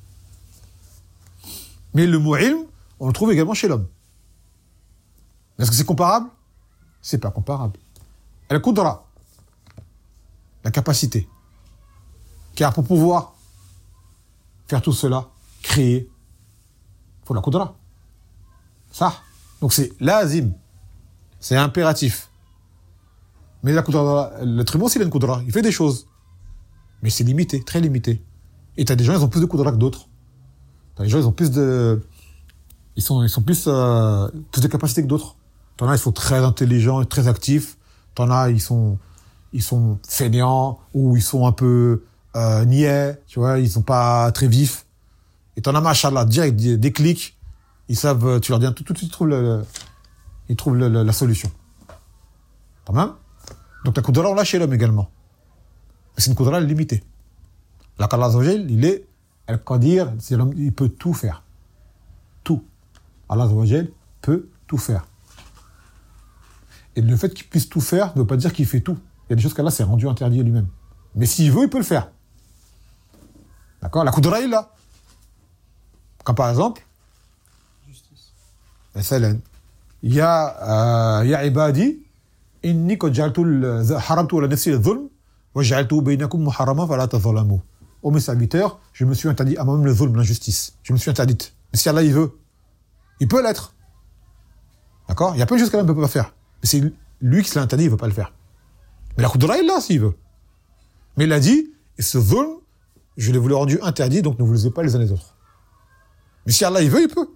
Mais le mot ilm, on le trouve également chez l'homme. Est-ce que c'est comparable? C'est pas comparable. Al-Qudra, la capacité. Car pour pouvoir faire tout cela, créer, il faut la Qudra. Ça, Donc c'est lazim. C'est impératif. Mais la Qudra, l'être humain aussi il a une Qudra. Il fait des choses. Mais c'est limité, très limité. Et t'as des gens, ils ont plus de Qudra que d'autres. T'as des gens, ils ont plus de... Ils sont, ils sont plus, euh, plus de capacités que d'autres. T'en as, ils sont très intelligents et très actifs. T'en as, ils sont, ils sont fainéants ou ils sont un peu euh, niais, tu vois, ils sont pas très vifs. Et t'en as, machallah, direct, des clics, ils savent, tu leur dis tout, tout de suite, ils trouvent, le, le, ils trouvent le, le, la solution. T'as même. Donc la Qudra, on l'a chez l'homme également. Mais c'est une Qudra limitée. La qu'Allah Azza wa Jal, il est, Al-Qadir, c'est l'homme, il peut tout faire. Tout. Allah Azza wa Jal peut tout faire. Et le fait qu'il puisse tout faire ne veut pas dire qu'il fait tout. Il y a des choses qu'Allah s'est rendu interdit à lui-même. Mais s'il veut, il peut le faire. D'accord? La Qudra, il l'a. Comme par exemple, Justice. مثلا يا يا عبادي إني قد جعلت حرمت على نفسي الظلم وجعلته بينكم محرما فلا تظلموا. Ô mes serviteurs, je me suis interdit à moi-même le zulm, l'injustice. Je me suis interdite. Mais si Allah il veut, il peut l'être. D'accord? Il y a plein de choses qu'Allah ne peut pas faire. Mais c'est lui qui se l'a interdit, il ne veut pas le faire. Mais la Qudra, il l'a s'il veut. Mais il a dit, et ce zulm, je l'ai voulu rendu interdit, donc ne vous lisez pas les uns les autres. Mais si Allah il veut, il peut.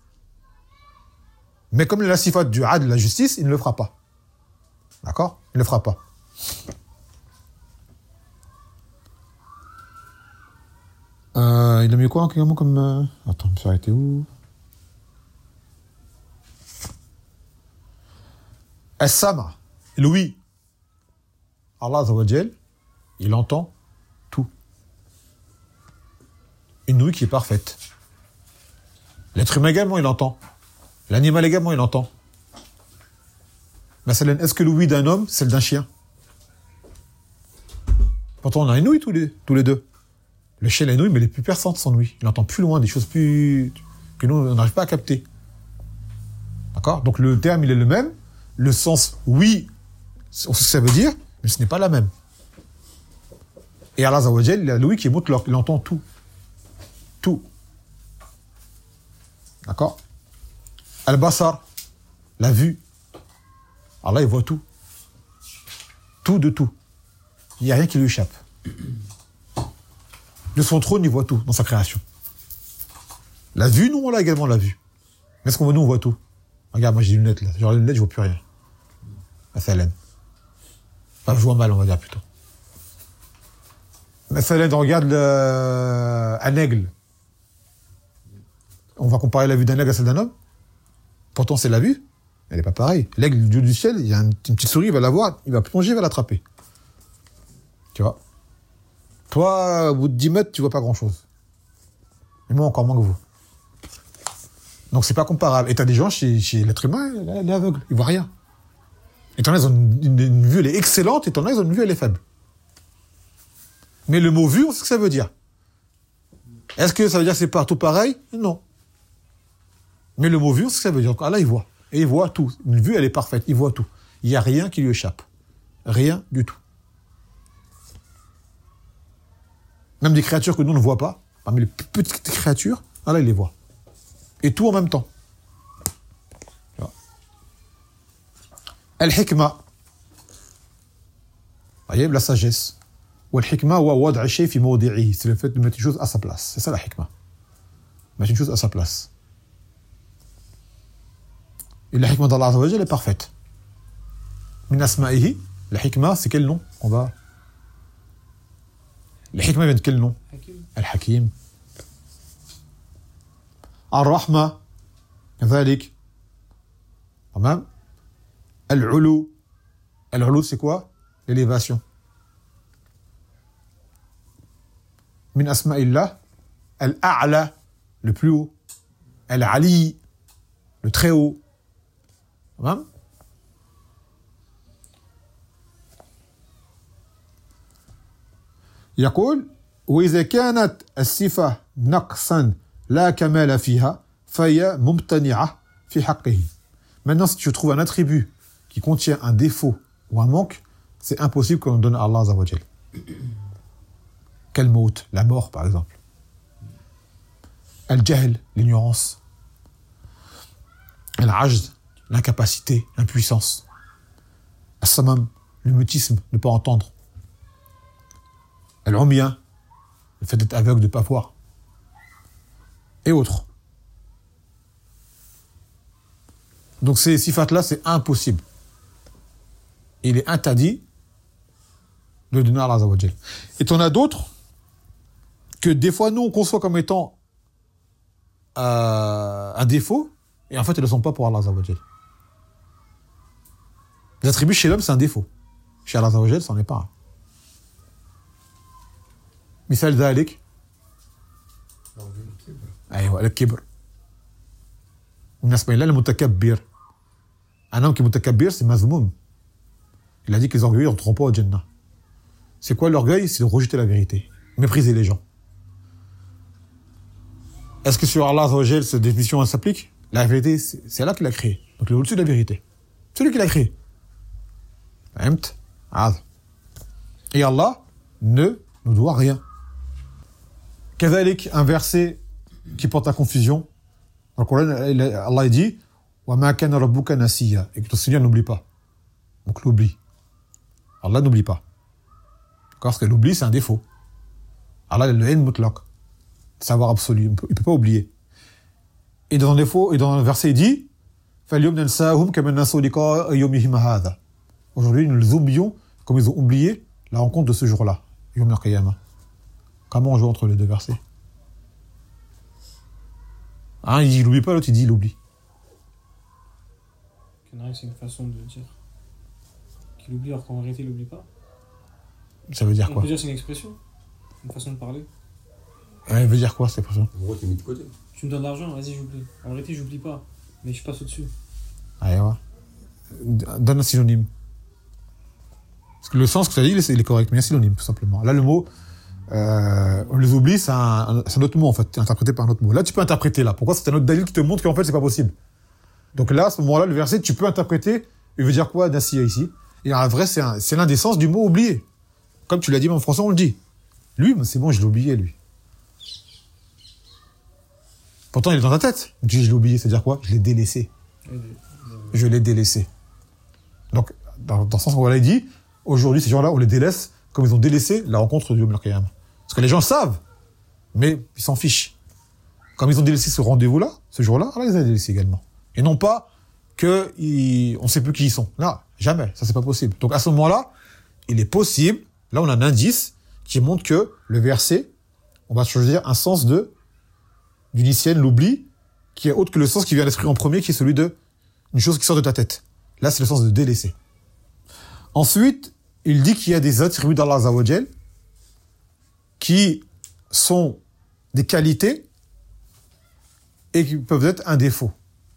Mais comme la sifat du adl, la justice, il ne le fera pas. D'accord? Il ne le fera pas. Euh, il a mis quoi comme... comme euh... Attends, ça a été où? As-sama, l'ouïe. Allah Azza wa Jal, il entend tout. Une ouïe qui est parfaite. L'être humain également, il entend. L'animal également, il entend. Mais est-ce que l'ouïe d'un homme, c'est celle d'un chien? Pourtant, on a une ouïe tous les, tous les deux. Le chien a une ouïe, mais elle est plus perçante, son ouïe. Il entend plus loin, des choses plus... que nous, on n'arrive pas à capter. D'accord? Donc le terme, il est le même. Le sens, oui, on sait ce que ça veut dire, mais ce n'est pas la même. Et Allah Azza wa Jal, il a l'ouïe qui montre, il entend tout. Tout. D'accord? Al-Basar, la vue. Allah, il voit tout. Tout de tout. Il n'y a rien qui lui échappe. De son trône, il voit tout dans sa création. La vue, nous, on a également la vue. Mais est-ce qu'on voit, nous, on voit tout? Regarde, moi j'ai des lunettes là. Genre les lunettes, je vois plus rien. Mathalan. Enfin, je vois mal, on va dire plutôt. Mathalan, on regarde le... un aigle. On va comparer la vue d'un aigle à celle d'un homme. Pourtant, c'est la vue. Elle n'est pas pareille. L'aigle du, du ciel, il y a une, une petite souris, il va la voir, il va plonger, il va l'attraper. Tu vois? Toi, au bout de dix mètres, tu vois pas grand-chose. Et moi, encore moins que vous. Donc, c'est pas comparable. Et t'as des gens, chez, chez l'être humain, il est aveugle, il voit rien. Et t'en as, ils ont une, une, une vue, elle est excellente, et t'en as, ils ont une vue, elle est faible. Mais le mot vue, on sait ce que ça veut dire. Est-ce que ça veut dire que c'est partout pareil? Non. Mais le mot vue, on sait ce que ça veut dire. Donc, là, il voit. Et il voit tout. Une vue, elle est parfaite, il voit tout. Il n'y a rien qui lui échappe. Rien du tout. Même des créatures que nous, on ne voit pas, parmi les petites créatures, là, il les voit. Et tout en même temps. Al-hikma. Voyez, la sagesse. Wal-hikma wa wad'a shay fi mawdi'ihi. C'est le fait de mettre une chose à sa place. C'est ça la hikma. Mettre une chose à sa place. Et la hikma d'Allah Azza wa Jalla est parfaite. Min asma'ihi. La hikma, c'est quel nom on va... La hikma vient de quel nom? Hakim. Al-Hakim. Ar-Rahma. كذلك. تمام. Al-Ulu. Al-Ulu, c'est quoi? L'élévation. Min asma'illah. Al-A'la. Le plus haut. Al-Ali. Le très haut. تمام. يقول وإذا كانت الصفة نقصا لا كمال فيها فهي ممتنعة في حقه. Maintenant, si tu trouves un attribut qui contient un défaut ou un manque, c'est impossible qu'on donne à Allah Azza wa Jal. Quel maut? La mort, par exemple. Al-Jahl, l'ignorance. Al-Ajz, l'incapacité, l'impuissance. As-samam, le mutisme, de ne pas entendre. Al-umyan, le fait d'être aveugle, de ne pas voir. Et autres. Donc ces sifat-là, c'est impossible. Il est interdit de donner à Allah Azza wa Jal. Et t'en as d'autres que des fois, nous, on conçoit comme étant euh, un défaut, et en fait, elles ne sont pas pour Allah Azza wa Jal. Les attributs chez l'homme, c'est un défaut. Chez Allah Azza wa Jal, c'en est pas un. Misal dhalik. Aïwa, le kibr. Un homme qui est mutakabbir, c'est mazmoum. Il a dit que les orgueilleux n'entreront pas au Jannah. C'est quoi l'orgueil? C'est de rejeter la vérité, mépriser les gens. Est-ce que sur Allah Azza wa Jal, cette définition elle s'applique? La vérité, c'est, c'est Allah qui l'a créée. Donc il est au-dessus de la vérité. C'est lui qui l'a créée. Et Allah ne nous doit rien. Kazalik, un verset qui porte à confusion. Dans le Coran, Allah dit wa ma kana rabbuka nasiya, et que ton Seigneur n'oublie pas. Donc l'oubli. Allah n'oublie pas. Parce que l'oubli, c'est un défaut. Allah, il a le haine mutlaq. Savoir absolu. Il ne peut, peut pas oublier. Et dans un défaut, et dans un verset, il dit aujourd'hui, nous les oublions comme ils ont oublié la rencontre de ce jour-là. Yom al-Qiyamah. Comment on joue entre les deux versets? Un, il dit il n'oublie pas, l'autre, il dit il oublie. C'est une façon de dire qu'il oublie alors qu'en réalité il n'oublie pas. Ça veut dire On quoi? peut dire c'est une expression, une façon de parler. Ouais, elle veut dire quoi, cette expression? En gros, t'es mis de côté. Tu me donnes de l'argent, vas-y, j'oublie. En réalité, j'oublie pas, mais je passe au-dessus. Ah, ouais. Donne un synonyme. Parce que le sens que tu as dit, il est correct, mais un synonyme, tout simplement. Là, le mot, euh, on les oublie, c'est un, c'est un autre mot, en fait, interprété par un autre mot. Là, tu peux interpréter, là. Pourquoi? C'est un autre dalil qui te montre qu'en fait, c'est pas possible. Donc là, à ce moment-là, le verset, tu peux interpréter, il veut dire quoi, nasiya, ici? Et en vrai, c'est, un, c'est l'un des sens du mot oublié. Comme tu l'as dit, mais en français, on le dit. Lui, c'est bon, je l'ai oublié, lui. Pourtant, il est dans ta tête. Tu dis, je l'ai oublié, c'est-à-dire quoi? Je l'ai délaissé. Je l'ai délaissé. Donc, dans, dans le sens où on l'a dit, aujourd'hui, ces gens-là, on les délaisse comme ils ont délaissé la rencontre du Yom al-Qiyamah. Parce que les gens savent, mais ils s'en fichent. Comme ils ont délaissé ce rendez-vous-là, ce jour-là, alors ils les ont délaissés également. Et non pas que ils, on ne sait plus qui ils sont. Là, jamais. Ça, c'est pas possible. Donc, à ce moment-là, il est possible, là, on a un indice qui montre que le verset, on va choisir un sens de, du lycéenne, l'oubli, qui est autre que le sens qui vient à l'esprit en premier, qui est celui de une chose qui sort de ta tête. Là, c'est le sens de délaisser. Ensuite, il dit qu'il y a des attributs d'Allah Azza wa Jal qui sont des qualités et qui peuvent être un défaut.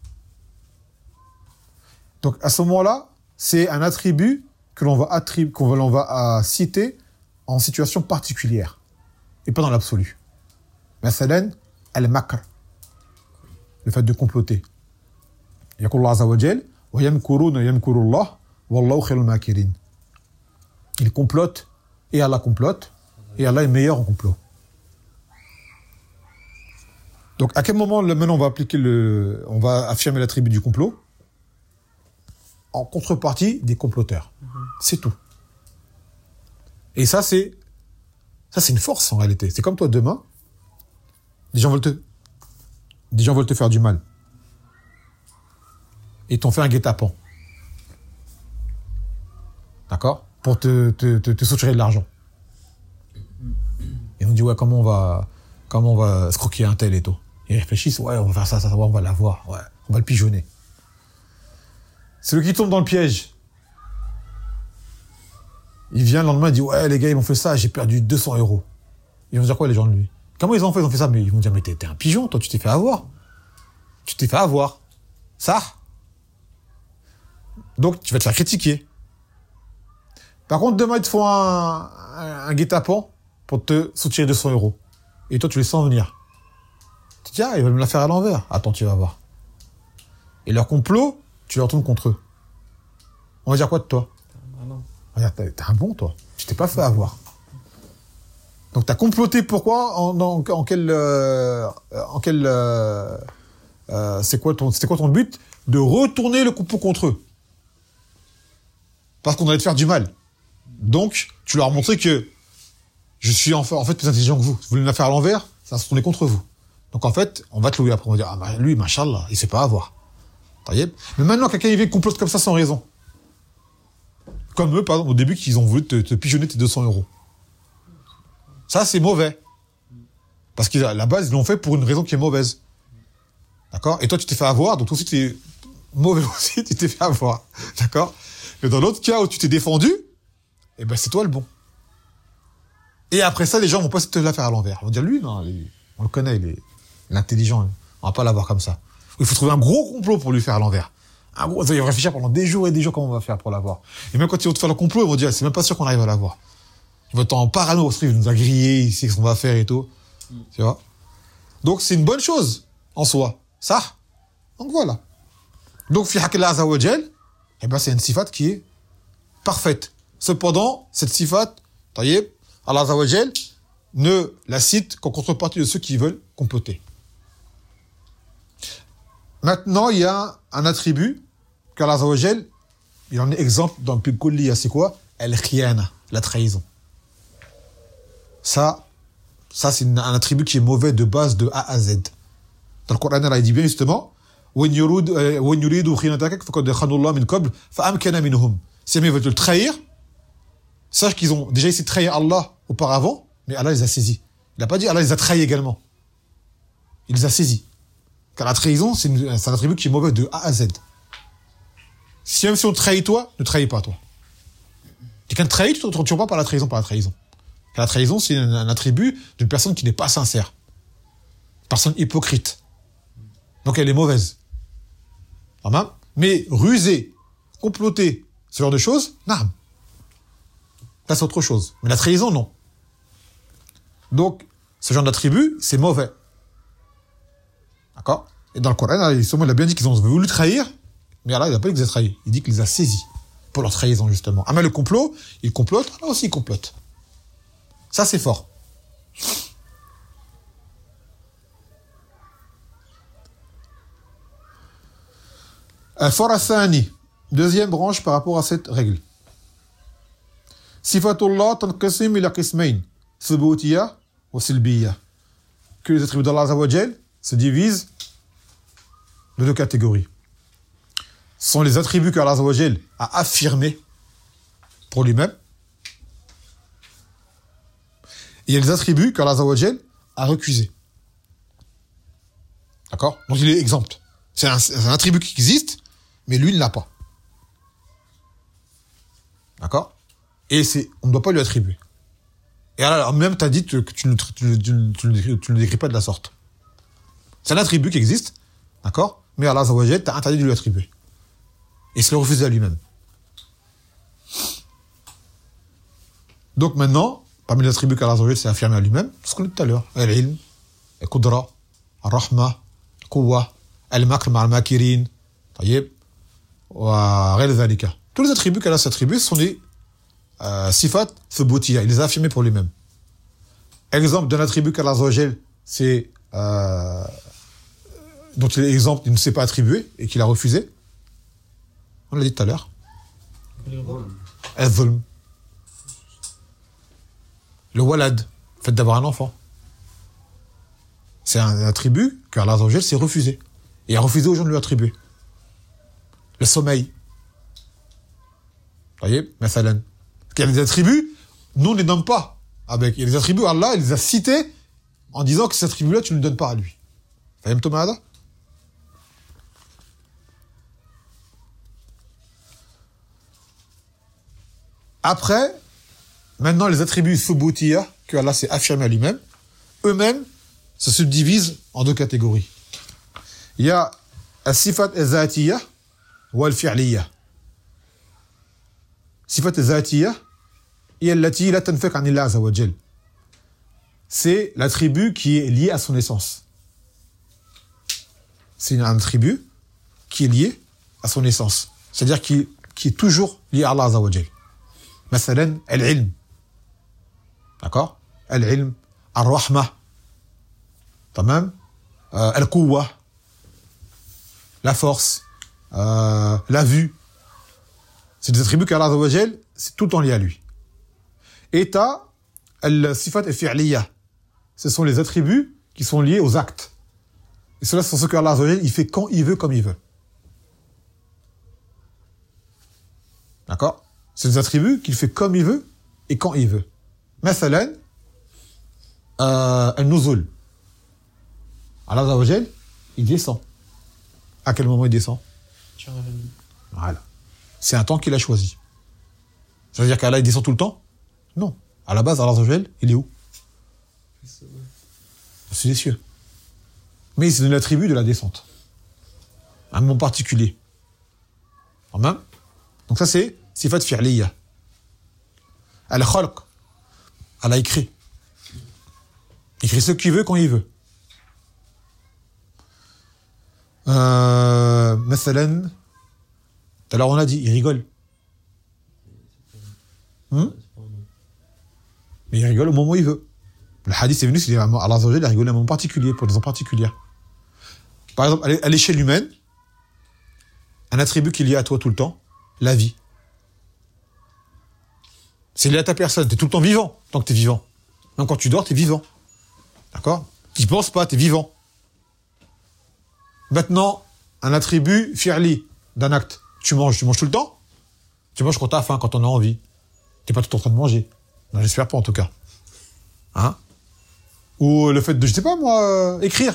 Donc, à ce moment-là, c'est un attribut que l'on va, attribu- qu'on va, l'on va euh, citer en situation particulière et pas dans l'absolu. Masalan, al-makr, le fait de comploter. Yaqul Allah Azza wa Jal wa yamkuruna yamkurullah wallahu khairul makirin. Il complote et Allah complote et Allah est meilleur en complot. Donc à quel moment maintenant on va appliquer le, on va affirmer l'attribut du complot? En contrepartie des comploteurs. Mm-hmm. C'est tout. Et ça c'est, ça c'est une force en réalité. C'est comme toi demain, des gens veulent te, des gens veulent te faire du mal. Et t'ont fait un guet-apens. D'accord? Pour te, te, te, te soutirer de l'argent. Et on dit, ouais, comment on va, comment on va se croquer un tel et tout. Ils réfléchissent, ouais, on va faire ça, ça, ça, on va l'avoir, ouais, on va le pigeonner. Celui qui tombe dans le piège, il vient le lendemain, il dit, ouais, les gars, ils m'ont fait ça, j'ai perdu deux cents euros. Ils vont dire quoi, les gens de lui? Comment ils ont fait? Ils ont fait ça, mais ils vont dire, mais t'es, t'es un pigeon, toi, tu t'es fait avoir. Tu t'es fait avoir. Ça. Donc, tu vas te faire critiquer. Par contre, demain, ils te font un, un, un guet-apens pour te soutirer deux cents euros. Et toi, tu les sens venir. Tu te dis, ah, ils veulent me la faire à l'envers. Attends, tu vas voir. Et leur complot, tu leur tournes contre eux. On va dire quoi de toi? Ah non. Regarde, t'es, t'es un bon, toi. Tu t'es pas fait avoir. Donc, t'as comploté pourquoi? En, en, en quel, euh, en quel, euh, euh, c'est quoi ton, c'était quoi ton but? De retourner le complot contre eux. Parce qu'on allait te faire du mal. Donc, tu leur as montré que je suis en fait, en fait plus intelligent que vous. Vous voulez me la faire à l'envers, ça va se tourner contre vous. Donc en fait, on va te louer après. On va dire, ah bah lui, machallah, il sait pas avoir. Mais maintenant, quelqu'un il vient complote comme ça sans raison. Comme eux, par exemple, au début, qu'ils ont voulu te, te pigeonner tes deux cents euros. Ça, c'est mauvais. Parce qu'à la base, ils l'ont fait pour une raison qui est mauvaise. D'accord? Et toi, tu t'es fait avoir, donc toi aussi, tu es mauvais aussi, tu t'es fait avoir. D'accord? Mais dans l'autre cas où tu t'es défendu, eh ben, c'est toi le bon. Et après ça, les gens vont pas te la faire à l'envers. Ils vont dire, lui, non, lui, on le connaît, il est, il est intelligent, on va pas l'avoir comme ça. Il faut trouver un gros complot pour lui faire à l'envers. Un gros, ils vont réfléchir pendant des jours et des jours comment on va faire pour l'avoir. Et même quand ils vont te faire le complot, ils vont dire, c'est même pas sûr qu'on arrive à l'avoir. Ils vont être en parano, parce qu'il nous a grillé, il sait ce qu'on va faire et tout. Mm. Tu vois? Donc, c'est une bonne chose, en soi. Ça? Donc, voilà. Donc, fi haqq Allah azza wa jal, eh ben, c'est une sifat qui est parfaite. Cependant, cette sifat, taïeb, Allah azza wa jal, ne la cite qu'en contrepartie de ceux qui veulent comploter. Maintenant, il y a un attribut qu'Allah azza wa jal, il en est exemple dans le Kulliya, c'est quoi? Al-khiyana, la trahison. Ça, ça c'est un attribut qui est mauvais de base de A à Z. Dans le Coran, Allah il dit bien justement, si jamais ils veulent te le trahir, sache qu'ils ont déjà essayé de trahir Allah auparavant, mais Allah les a saisis. Il n'a pas dit Allah les a trahis également. Il les a saisis. Car la trahison, c'est, une, c'est un attribut qui est mauvais de A à Z. Si même si on te trahit toi, ne trahis pas toi. Quelqu'un te trahit, tu ne te retires pas par la trahison, par la trahison. Car la trahison, c'est un, un attribut d'une personne qui n'est pas sincère. Une personne hypocrite. Donc elle est mauvaise. Mais ruser, comploter, ce genre de choses, non. Ça, c'est autre chose. Mais la trahison, non. Donc, ce genre d'attribut, c'est mauvais. D'accord? Et dans le Coran, il a bien dit qu'ils ont voulu trahir, mais Allah, il n'a pas dit qu'ils les a trahis. Il dit qu'il les a saisis pour leur trahison, justement. Ah, mais le complot, il complote, Allah aussi il complote. Ça, c'est fort. Al-Farasani, deuxième branche par rapport à cette règle. Sifatullah tanqasim ila qismayn, thubutiyya wa silbiyya. Que les attributs d'Allah azza wa jal se divisent de deux catégories. Ce sont les attributs qu'Allah azza wa jal a affirmés pour lui-même. Et il y a les attributs qu'Allah azza wa jal a recusés. D'accord? Donc il est exempt. C'est un, c'est un attribut qui existe, mais lui ne l'a pas. D'accord? Et c'est, on ne doit pas lui attribuer. Et alors, même, tu as dit que tu ne, tu, tu, tu, tu, ne, tu ne le décris pas de la sorte. C'est un attribut qui existe, d'accord? Mais Allah azza wa jal t'a interdit de lui attribuer. Et se le refuser à lui-même. Donc maintenant, parmi les attributs qu'Allah azza wa jal s'est affirmé à lui-même, ce qu'on a dit tout à l'heure, al-ilm, al-qudra, al-rahma, al-quwwa, al-makr ma'a al-makirin, tayyib, wa ghayr dhalika. Tous les attributs qu'Allah s'attribue sont des euh, sifat thubutiyya. Il les a affirmés pour lui-même. Exemple d'un attribut qu'Allah azza wa jal, c'est euh, dont il est exemple, il ne s'est pas attribué et qu'il a refusé. On l'a dit tout à l'heure. Al-zulm. Le walad, le fait d'avoir un enfant. C'est un attribut qu'Allah azza wa jal s'est refusé. Et a refusé aux gens de lui attribuer. Le sommeil. Vous voyez, mathalan. Il y a des attributs, nous on ne les donne pas. Avec. Il y a des attributs, Allah, il les a cités en disant que ces attributs-là, tu ne les donnes pas à lui. Fahim Tomada? Après, maintenant, les attributs thubutiyya, que Allah s'est affirmé à lui-même, eux-mêmes se subdivisent en deux catégories. Il y a as-sifat az-zatiyya wa al-fi'liyya. Sifat az-zatiyya hiya allati la tanfak 'an Allah azza wa jal. C'est l'attribut qui est lié à son essence. C'est un attribut qui est lié à son essence. C'est-à-dire qui, qui est toujours lié à Allah azza wa jal. Mathalan, al-ilm. D'accord? Al-ilm, al-rahma. Tamam? Al-quwwa. la force, euh, la vue. C'est des attributs qu'Allah Azza wa Jal, c'est tout le temps lié à lui. Et t'as al-sifat al-fi'liya. Ce sont les attributs qui sont liés aux actes. Et cela, ce sont ceux qu'Allah Azza wa Jal, il fait quand il veut, comme il veut. D'accord? C'est des attributs qu'il fait comme il veut et quand il veut. Mathalan, euh, al-nuzul. Allah Azza wa Jal, il descend. À quel moment il descend? Tiens, la famille. Voilà. C'est un temps qu'il a choisi. Ça veut dire qu'Allah, il descend tout le temps? Non. À la base, Allah Azza wa Jal, il est où? C'est vrai. C'est les cieux. Mais c'est l'attribut de la descente. Un moment particulier. En même. Donc ça, c'est sifat fi'liya. Al-khalq. Allah écrit. Il écrit ce qu'il veut quand il veut. Euh, Mathalan, tout à l'heure on a dit, il rigole. Hum? Mais il rigole au moment où il veut. Le hadith est venu, c'est Allah Azza wa Jalla, il rigole à un moment particulier, pour des raisons particulières. Par exemple, à l'échelle humaine, un attribut qui est lié à toi tout le temps, la vie. C'est lié à ta personne, tu es tout le temps vivant, tant que tu es vivant. Même quand tu dors, tu es vivant. D'accord? Tu ne penses pas, tu es vivant. Maintenant, un attribut fi'li d'un acte. Tu manges, tu manges tout le temps? Tu manges quand tu as faim, quand on a envie. Tu n'es pas tout en train de manger. Non, j'espère pas en tout cas. Hein? Ou le fait de, je sais pas moi, euh, écrire.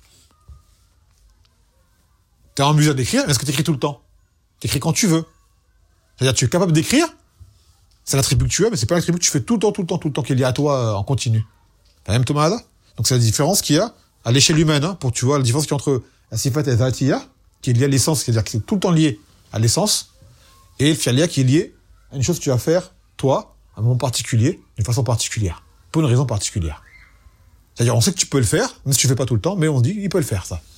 Tu es en mesure d'écrire, mais est-ce que tu écris tout le temps? Tu écris quand tu veux. C'est-à-dire tu es capable d'écrire, c'est l'attribut que tu as, mais c'est pas l'attribut que tu fais tout le temps, tout le temps, tout le temps, qui est lié à toi euh, en continu. T'as même Thomas là? Donc c'est la différence qu'il y a à l'échelle humaine, hein, pour tu vois la différence qu'il y a entre la sifat et la dhatiya, qui est liée à l'essence, c'est-à-dire que c'est tout le temps lié à l'essence, et le fi'liya qui est lié à une chose que tu vas faire, toi, à un moment particulier, d'une façon particulière, pour une raison particulière. C'est-à-dire, on sait que tu peux le faire, même si tu ne fais pas tout le temps, mais on se dit, il peut le faire, ça.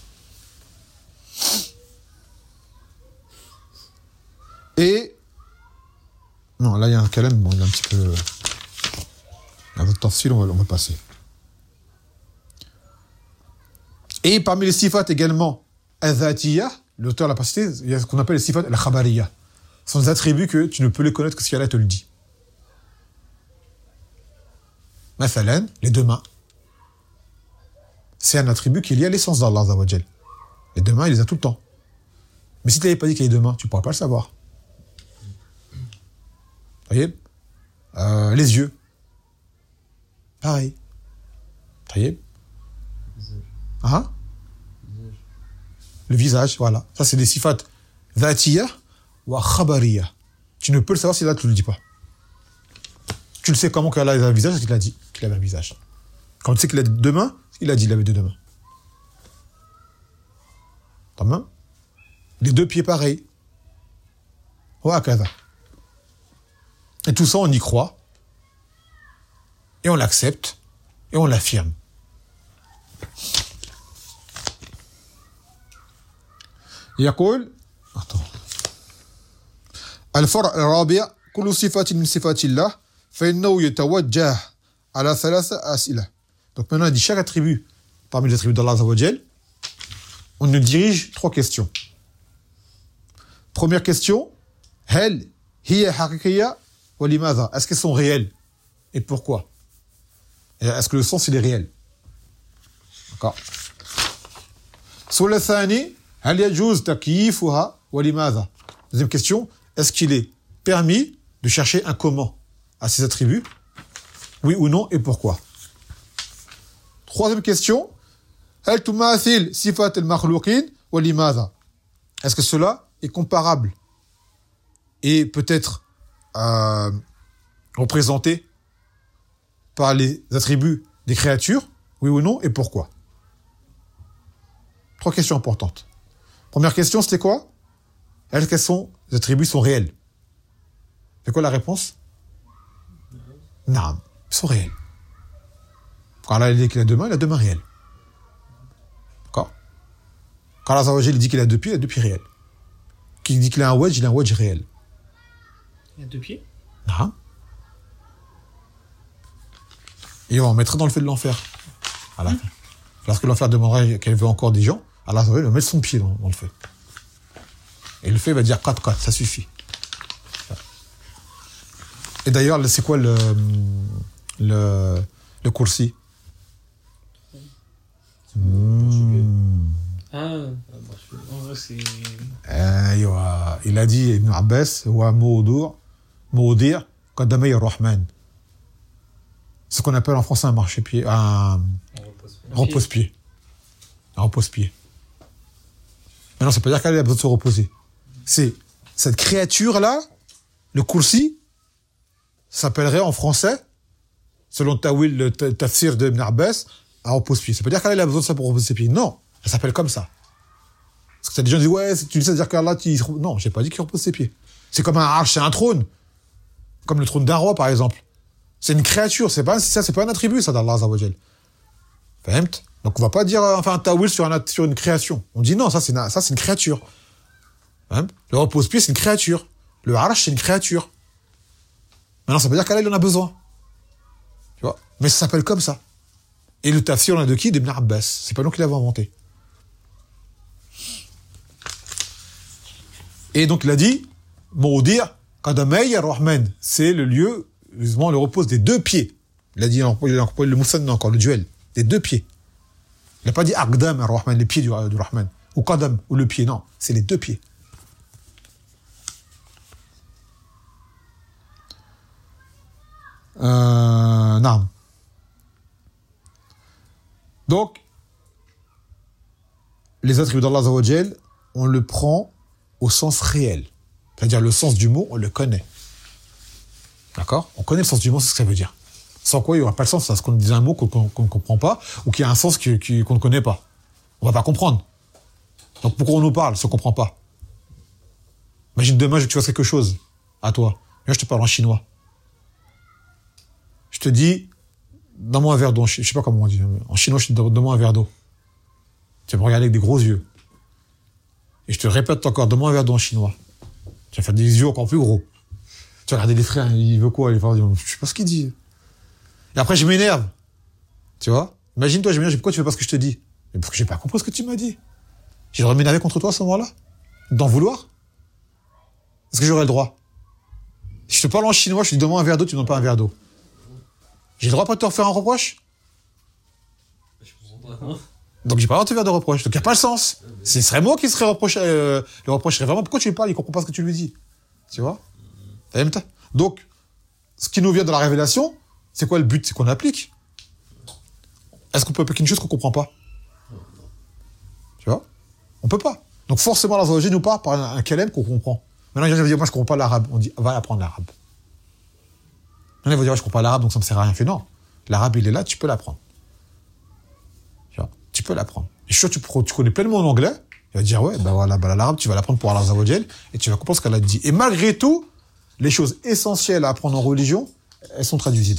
Et... Non, là, il y a un calme, bon, il est un petit peu... Il y a d'autres tafsir, on va, on va passer. Et parmi les sifat également, al-dhatiya, l'auteur l'a pas cité, il y a ce qu'on appelle les sifat al-khabariya. Ce sont des attributs que tu ne peux les connaître que si Allah te le dit. Mathalan, les deux mains. C'est un attribut qui est lié à l'essence d'Allah Azza wa Jal. Les deux mains, il les a tout le temps. Mais si tu n'avais pas dit qu'il y a les deux mains, tu ne pourrais pas le savoir. Vous voyez? euh, Les yeux. Pareil. Vous voyez? Hein? Le visage, voilà. Ça, c'est des sifat dhatiya ou khabariya. Tu ne peux le savoir si Allah ne te le dit pas. Tu le sais comment qu'Allah a un visage, parce qu'il a dit qu'il avait un visage. Quand tu sais qu'il a deux mains, il a dit qu'il avait deux mains. Ta main. Les deux pieds pareils. Et tout ça, on y croit. Et on l'accepte. Et on l'affirme. يقول attends الفرع الرابع كل صفة من صفات الله فإنه يتوجه على ثلاثة أسئلة. Donc maintenant il dit chaque attribut parmi les attributs d'Allah Azza wa Jal, on nous dirige trois questions. Première question, هل هي حقيقية ولماذا? Est-ce qu'elles sont réelles et pourquoi? Est-ce que le sens il est réel? D'accord. السؤال الثاني هل يجوز تكييفها ولماذا? Deuxième question, est-ce qu'il est permis de chercher un comment à ces attributs? Oui ou non et pourquoi? Troisième question, هل تماثل صفات المخلوقين ولماذا? Est-ce que cela est comparable et peut-être euh, représenté par les attributs des créatures? Oui ou non et pourquoi? Trois questions importantes. Première question, c'était quoi? Est-ce que sont, les attributs sont réels? C'est quoi la réponse? Non, ils sont réels. Quand Allah dit qu'il a deux mains, il a deux mains réelles. D'accord? Quand Allah Azza dit qu'il a deux pieds, il a deux pieds réels. Qui dit qu'il a un wedge, il a un wedge réel. Il a deux pieds? Non. Et on mettra dans le feu de l'enfer. À la fin. Lorsque l'enfer demandera qu'elle veut encore des gens, Allah va mettre son pied dans, dans le feu. Et le feu va dire quatre quatre, ça suffit. Et d'ailleurs, c'est quoi le, le, le kursi? Mmh. Ah, en vrai, c'est. أيوة. Il a dit, Ibn Abbas, هو موضوع موضع قدمي الرحمن. C'est ce qu'on appelle en français un marchepied, un repose-pied. Un repose-pied. Maintenant, ça peut dire qu'elle a besoin de se reposer. C'est cette créature-là, le kursi, s'appellerait en français, selon Tawil, le tafsir de Ibn Abbas, un repose-pied. Ça peut dire qu'elle a besoin de ça pour reposer ses pieds. Non, ça s'appelle comme ça. Parce que t'as des gens qui disent, ouais, tu dis ça, dire qu'Allah, tu... Non, j'ai pas dit qu'il repose ses pieds. C'est comme un arche, c'est un trône. Comme le trône d'un roi, par exemple. C'est une créature, c'est pas, ça, c'est pas un attribut, ça, d'Allah Azza wa Jal. Fahimt? Donc, on va pas dire, enfin, un tawil sur, un, sur une création. On dit non, ça, c'est une, ça, c'est une créature. Fahimt? Le repose-pied, c'est une créature. Le arche, c'est une créature. Maintenant, ça veut dire qu'Allah, il en a besoin. Tu vois? Mais ça s'appelle comme ça. Et le tafsir, on a de qui? D'Ibn Abbas. C'est pas nous qui l'avons inventé. Et donc, il a dit, Mawdir, Qadamay ar-Rahman. C'est le lieu, justement, le repose des deux pieds. Il a dit, il a employé le Moussanna encore, le duel. Des deux pieds. Il n'a pas dit Aqdam ar-Rahman, les pieds du, du Rahman. Ou Qadam, ou le pied. Non, c'est les deux pieds. Euh, non. Donc, les attributs d'Allah Azza wa Jal, on le prend au sens réel. C'est-à-dire le sens du mot, on le connaît. D'accord? On connaît le sens du mot, c'est ce que ça veut dire. Sans quoi, il n'y aura pas le sens. C'est ce qu'on dit un mot qu'on ne comprend pas ou qui a un sens qu'on qui, qu'on ne connaît pas. On ne va pas comprendre. Donc pourquoi on nous parle si on ne comprend pas? Imagine demain, je veux que tu fasses quelque chose à toi. Moi, je te parle en chinois. Je te dis, donne-moi un verre d'eau. Je ne sais pas comment on dit. En chinois, je te dis, donne-moi un verre d'eau. Tu vas me regarder avec des gros yeux. Et je te répète encore, donne-moi un verre d'eau en chinois. Tu vas faire des yeux encore plus gros. Tu vas regarder les frères, il veut quoi? Il va dire, je sais pas ce qu'il dit. Et après, je m'énerve. Tu vois? Imagine-toi, je m'énerve, pourquoi tu fais pas ce que je te dis? Mais parce que j'ai pas compris ce que tu m'as dit. J'ai le droit de m'énerver contre toi à ce moment-là? D'en vouloir? Est-ce que j'aurais le droit? Si je te parle en chinois, je te dis, donne-moi un verre d'eau, tu me donnes pas un verre d'eau. J'ai le droit pas de te refaire un reproche? Je comprends pas, non? Donc j'ai pas le droit de te faire de reproche. Donc il n'y a pas le sens. Ce serait moi qui serais reproché, euh, le reproche serait vraiment, pourquoi tu lui parles? Il comprend pas ce que tu lui dis. Tu vois? Donc, ce qui nous vient de la révélation, c'est quoi le but? C'est qu'on applique. Est-ce qu'on peut appliquer une chose qu'on comprend pas? Tu vois? On peut pas. Donc forcément, la zoologie nous parle par un, un kalem qu'on comprend. Maintenant, il va dire, moi je comprends pas l'arabe. On dit, va apprendre l'arabe. Maintenant, il va dire, je comprends pas l'arabe, donc ça me sert à rien. Fait non. L'arabe, il est là, tu peux l'apprendre. Tu vois? Tu peux l'apprendre. Et je suis sûr, tu, tu connais plein de mots en anglais. Il va dire, ouais, ben voilà, ben l'arabe, tu vas l'apprendre pour Allah Azza wa Jal, et tu vas comprendre ce qu'elle a dit. Et malgré tout, les choses essentielles à apprendre en religion, elles sont traduisibles.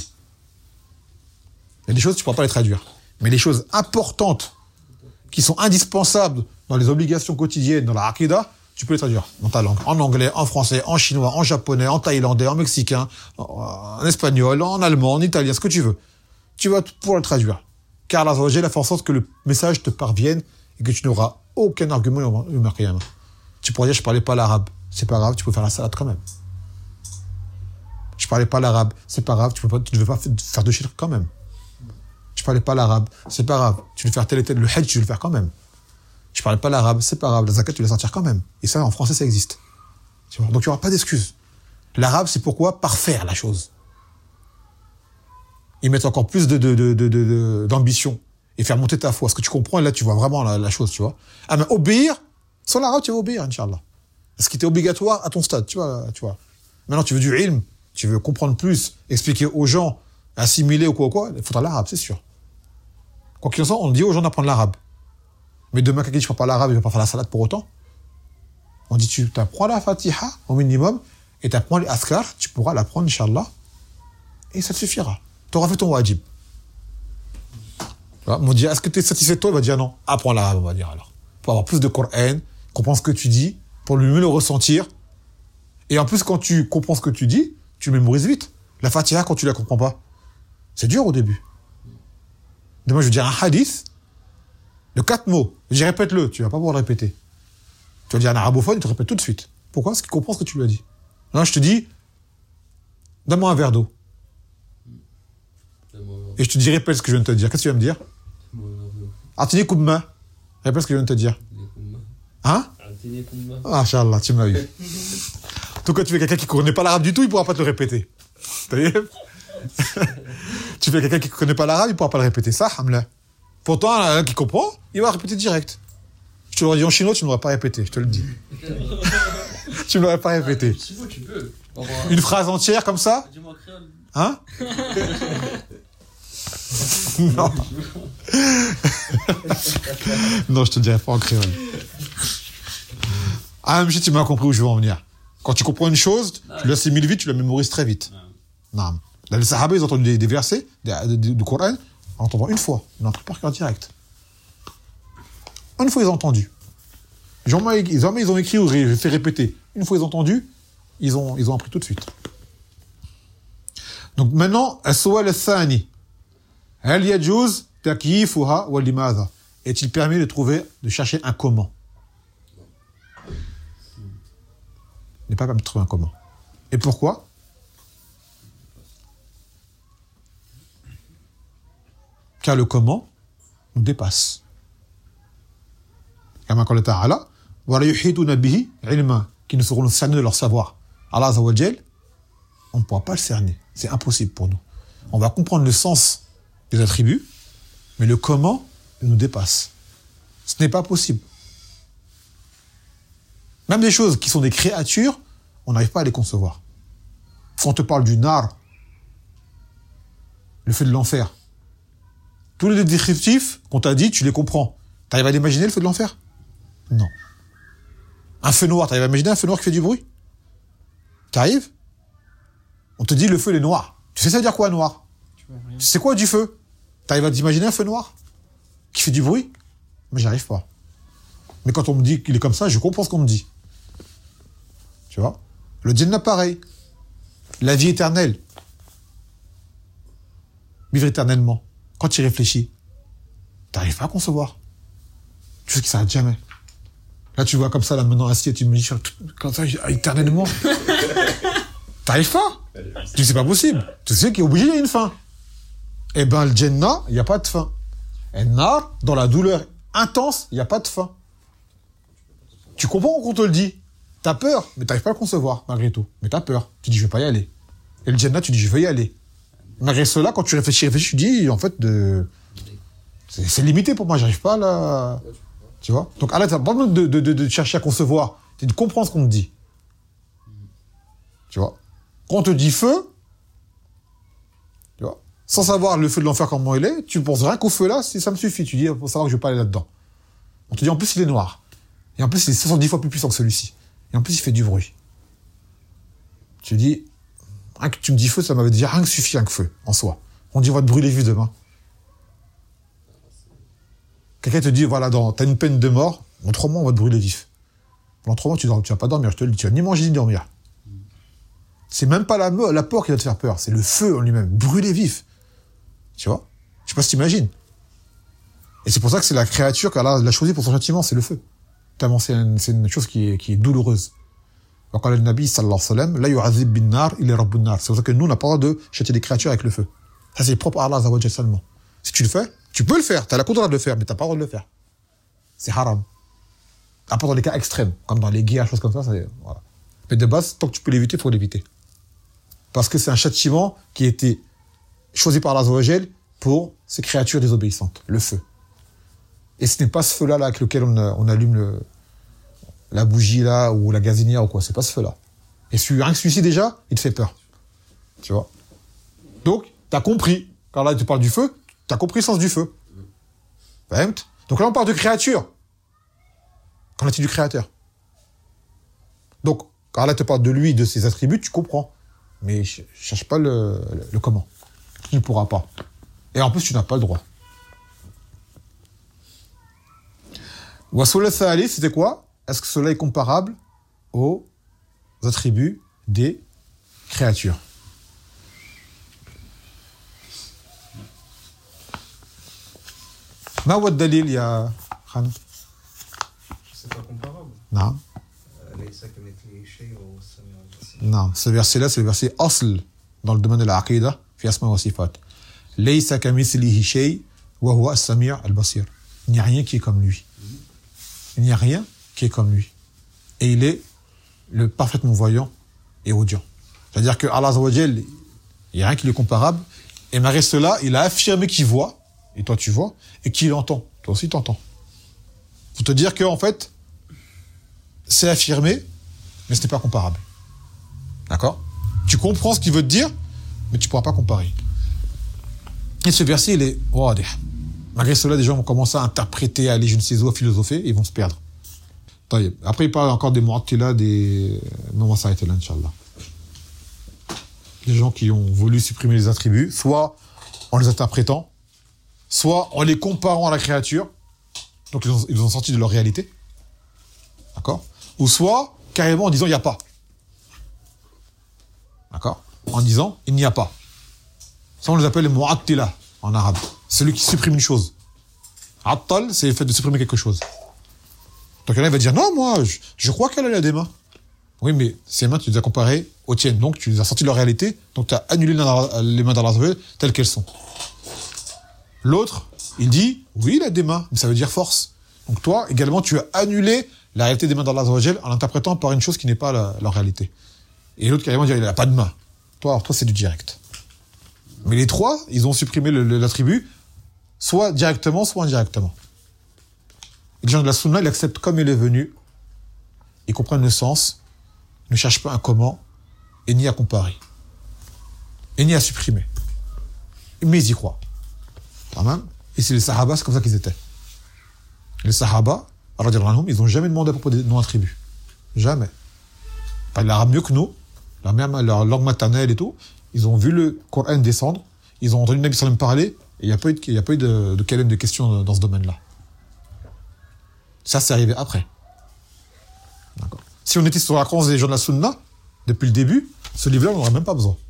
Il y a des choses, tu ne pourras pas les traduire. Mais les choses importantes, qui sont indispensables dans les obligations quotidiennes, dans la Aqidah, tu peux les traduire dans ta langue. En anglais, en français, en chinois, en japonais, en thaïlandais, en mexicain, en espagnol, en allemand, en italien, ce que tu veux. Tu vas pouvoir le traduire. Car Allah Azza wa Jal a fait en sorte que le message te parvienne et que tu n'auras aucun argument au Marqiyam. Tu pourrais dire, je ne parlais pas l'arabe. C'est pas grave, tu peux faire la salade quand même. Je parlais pas l'arabe, c'est pas grave, tu ne veux pas faire de shirk quand même. Je parlais pas l'arabe, c'est pas grave, tu veux faire tel et tel, le hajj, tu veux le faire quand même. Je parlais pas l'arabe, c'est pas grave, la zakat, tu veux la sortir quand même. Et ça, en français, ça existe. Tu vois? Donc, il n'y aura pas d'excuse. L'arabe, c'est pourquoi? Parfaire la chose. Ils mettent encore plus de, de, de, de, de, d'ambition et faire monter ta foi. Ce que tu comprends, et là, tu vois vraiment la, la chose, tu vois. Ah, mais obéir, sans l'arabe, tu vas obéir, Inch'Allah. Ce qui était obligatoire à ton stade, tu vois, tu vois. Maintenant, tu veux du ilm, tu veux comprendre plus, expliquer aux gens, assimiler ou quoi ou quoi, il faudra l'arabe, c'est sûr. Quoi qu'il en soit, on dit aux gens d'apprendre l'arabe. Mais demain, quelqu'un dit, je ne parle pas l'arabe, il ne va pas faire la salade pour autant. On dit, tu apprends la Fatiha, au minimum, et tu apprends les askar, tu pourras l'apprendre, Inch'Allah, et ça te suffira. Tu auras fait ton wajib. On dit, est-ce que tu es satisfait de toi? Il va dire non. Apprends l'arabe, on va dire alors. Pour avoir plus de Coran, comprendre ce que tu dis, pour mieux le ressentir. Et en plus, quand tu comprends ce que tu dis, tu le mémorises vite. La Fatiha, quand tu la comprends pas, c'est dur au début. Demain, je veux dire un hadith. de quatre mots. Je dis répète-le, tu vas pas pouvoir le répéter. Tu vas dire un arabophone, il te répète tout de suite. Pourquoi? Parce qu'il comprend ce que tu lui as dit. Non, je te dis, donne-moi un verre d'eau. Et je te dis, répète ce que je viens de te dire. Qu'est-ce que tu vas me dire? Atini Koubma. Répète ce que je viens de te dire. Hein? Ah, Inch'Allah, tu m'as eu. En tout cas, tu fais quelqu'un qui ne connaît pas l'arabe du tout, il ne pourra pas te le répéter. T'as vu? Tu fais quelqu'un qui ne connaît pas l'arabe, il ne pourra pas le répéter. Ça, Hamla. Pourtant, un qui comprend, il va répéter direct. Je te l'aurais dit en chinois, tu ne l'aurais pas répété, je te le dis. Tu ne l'aurais pas répété. Si tu peux. Une phrase entière comme ça? Dis-moi créole. Hein? Non. Non, je te dirais pas en créole. Ah, mais tu m'as compris où je veux en venir. Quand tu comprends une chose, tu l'assimiles vite, tu la mémorises très vite. Non. Là, les Sahaba, ils ont entendu des, des versets du Coran, en entendant une fois. Ils ont appris par cœur direct. Une fois, ils ont entendu. Jamais, jamais ils ont écrit ou fait répéter. Une fois, ils ont entendu, ils ont, ils ont appris tout de suite. Donc maintenant, as-su'al ath-thani. Hal yajuz takyifuha wa limadha? Est-il permis de trouver, de chercher un comment? Il n'est pas permis de trouver un comment. Et pourquoi? Car le comment nous dépasse. Comme Allah Ta'ala, wa la yuhituna bihi ilma, qui ne sauront cerner de leur savoir. Allah Azza wa Jal, on ne pourra pas le cerner. C'est impossible pour nous. On va comprendre le sens des attributs, mais le comment nous dépasse. Ce n'est pas possible. Même des choses qui sont des créatures, on n'arrive pas à les concevoir. Quand on te parle du nar, le feu de l'enfer, tous les descriptifs qu'on t'a dit, tu les comprends. Tu arrives à l'imaginer, le feu de l'enfer? Non. Un feu noir, tu arrives à imaginer un feu noir qui fait du bruit? Tu arrives? On te dit le feu il est noir. Tu sais ça veut dire quoi noir? Tu sais quoi du feu? Tu arrives à t'imaginer un feu noir qui fait du bruit? Mais j'y arrive pas. Mais quand on me dit qu'il est comme ça, je comprends ce qu'on me dit. Tu vois? Le Jannah pareil. La vie éternelle. Vivre éternellement. Quand tu y réfléchis, tu n'arrives pas à concevoir. Tu sais qu'il ne s'arrête jamais. Là, tu vois comme ça, là, maintenant, assis, et tu me dis, comme ça, éternellement. T'arrives pas. Tu sais, c'est pas possible. Tu sais qu'il est obligé, il y a une fin. Eh ben, le Jannah, il n'y a pas de fin. Et Nar, dans la douleur intense, il n'y a pas de fin. Tu comprends qu'on te le dit? T'as peur, mais t'arrives pas à le concevoir, malgré tout. Mais t'as peur. Tu dis, je vais pas y aller. Et le Jannah, tu dis, je vais y aller. Malgré cela, quand tu réfléchis, réfléchis, tu dis, en fait, de... c'est, c'est limité pour moi, j'arrive pas à la... Tu vois? Donc, là, t'as pas besoin de, de, de, de chercher à concevoir. C'est de comprendre ce qu'on te dit. Tu vois? Quand on te dit feu, tu vois, sans savoir le feu de l'enfer comment il est, tu penses rien qu'au feu là, si ça me suffit. Tu dis, pour savoir que je vais pas aller là-dedans. On te dit, en plus, il est noir. Et en plus, il est soixante-dix fois plus puissant que celui-ci. Et en plus, il fait du bruit. Tu dis, rien que tu me dis feu, ça m'avait dit rien que suffit, rien que feu, en soi. On dit, on va te brûler vif demain. Quelqu'un te dit, voilà, dans, t'as une peine de mort, en trois mois, on va te brûler vif. Pendant trois mois, tu ne vas pas dormir, je te le dis, tu vas ni manger ni dormir. C'est même pas la, la peur qui va te faire peur, c'est le feu en lui-même, brûler vif. Tu vois? Je sais pas si tu imagines. Et c'est pour ça que c'est la créature qu'Allah l'a choisie pour son châtiment, c'est le feu. Tellement c'est une, c'est une chose qui est, qui est douloureuse. Donc, le Nabi sallallahu alayhi wa sallam, la yu'azib bin nar, il est rabbun nar. C'est pour ça que nous, on n'a pas le droit de châtier des créatures avec le feu. Ça, c'est propre à Allah azza seulement. Si tu le fais, tu peux le faire, tu as la contrôle de le faire, mais tu n'as pas le droit de le faire. C'est haram. À part dans les cas extrêmes, comme dans les guerres, choses comme ça, c'est, voilà. Mais de base, tant que tu peux l'éviter, il faut l'éviter. Parce que c'est un châtiment qui a été choisi par Allah azza wa jal pour ces créatures désobéissantes, le feu. Et ce n'est pas ce feu-là là, avec lequel on, on allume le, la bougie là, ou la gazinière ou quoi, c'est pas ce feu-là. Et celui, rien que celui-ci déjà, il te fait peur. Tu vois? Donc, t'as compris. Quand là, tu parles du feu, t'as compris le sens du feu. Donc là, on parle de créature. Qu'en est-il du créateur? Donc, quand Allah te parle de lui, de ses attributs, tu comprends. Mais je cherche pas le, le, le comment. Tu ne pourras pas. Et en plus, tu n'as pas le droit. Wasul al-Thalith, c'était quoi? Est-ce que cela est comparable aux attributs des créatures? Ma wa dalil ya Khana. C'est pas comparable. Non. Non, ce verset-là, c'est le verset Asl dans le domaine de la Aqidah, fi asma wa sifat. Laysa kamithlihi shay wa huwa as-sami' al-basir. Il n'y a rien qui est comme lui. Il n'y a rien qui est comme lui. Et il est le parfaitement voyant et audient. C'est-à-dire que Allah Azza wa Jal, il n'y a rien qui lui est comparable. Et malgré cela, il a affirmé qu'il voit, et toi tu vois, et qu'il entend. Toi aussi tu entends. Pour te dire que, en fait, c'est affirmé, mais ce n'est pas comparable. D'accord ? Tu comprends ce qu'il veut te dire, mais tu ne pourras pas comparer. Et ce verset, il est... Oh, malgré cela, des gens vont commencer à interpréter, à aller, je ne sais où, à philosopher, et ils vont se perdre. Après, il parle encore des mu'attila, des... Mais on va s'arrêter là, Inch'Allah. Les gens qui ont voulu supprimer les attributs, soit en les interprétant, soit en les comparant à la créature, donc ils ont, ils ont sorti de leur réalité, d'accord ? Ou soit carrément en disant il n'y a pas, d'accord ? En disant il n'y a pas. Ça on les appelle les mu'attila en arabe, celui qui supprime une chose. Attal, c'est le fait de supprimer quelque chose. Donc il y en a, il va dire non, moi je, je crois qu'elle a des mains. Oui, mais ces mains, tu les as comparées aux tiennes. Donc, tu les as sorties de leur réalité. Donc, tu as annulé les mains d'Allah telles qu'elles sont. L'autre, il dit, oui, il a des mains, mais ça veut dire force. Donc, toi, également, tu as annulé la réalité des mains d'Allah en l'interprétant par une chose qui n'est pas la, leur réalité. Et l'autre, carrément, dit, il n'a pas de mains. Toi, alors, toi, c'est du direct. Mais les trois, ils ont supprimé le, le, l'attribut, soit directement, soit indirectement. Et les gens de la sunna, ils acceptent comme il est venu. Ils comprennent le sens. Ne cherche pas un comment, et ni à comparer, et ni à supprimer. Mais ils y croient. Et c'est les Sahaba, c'est comme ça qu'ils étaient. Les Sahaba, ils n'ont jamais demandé à propos des non-attributs. Jamais. Ils parlent l'arabe mieux que nous, leur, même, leur langue maternelle et tout. Ils ont vu le Coran descendre, ils ont entendu le Nabi sallam parler, et il n'y a pas eu de, il y a pas eu de, de calme de questions dans ce domaine-là. Ça, c'est arrivé après. D'accord. Si on était sur la croyance des gens de la Sunna, depuis le début, ce livre-là, on n'aurait même pas besoin.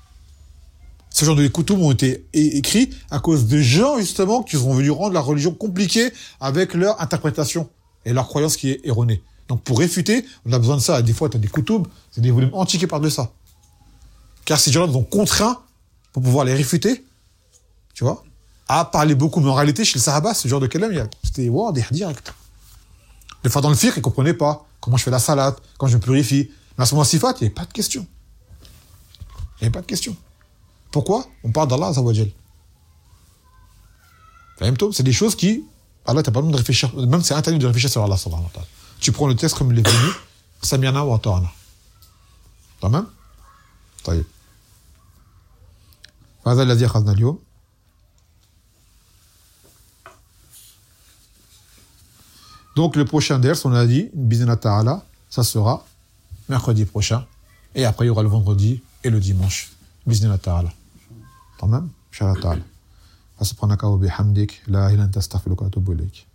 Ce genre de koutoum ont été é- écrits à cause de gens, justement, qui sont venus rendre la religion compliquée avec leur interprétation et leur croyance qui est erronée. Donc, pour réfuter, on a besoin de ça. Des fois, tu as des koutoum, c'est des volumes entiers qui parlent de ça. Car ces gens-là nous ont contraints, pour pouvoir les réfuter, tu vois, à parler beaucoup. Mais en réalité, chez les Sahaba, ce genre de kalam, c'était wow, des direct. Des fois, dans le fiqh, ils ne comprenaient pas comment je fais la salade, quand je me purifie. Mais à ce moment sifat, il n'y avait pas de question. Il n'y avait pas de question. Pourquoi ? On parle d'Allah Azza wa Jal. C'est des choses qui, Allah, tu n'as pas besoin de réfléchir, même c'est interdit de réfléchir sur Allah subhanahu wa ta'ala. Tu prends le texte comme il est venu, Sami'na wa ata'na. T'as même ? طيب. هذا الذي أخذنا اليوم. Donc le prochain ders, on a dit, Bizna Ta'ala, ça sera mercredi prochain. Et après, il y aura le vendredi et le dimanche. Bizna Ta'ala. Tamam? Inch'Allah Ta'ala. Subhanaka wa bihamdik, la ilaha illa anta astaghfiruka wa atubu ilayk.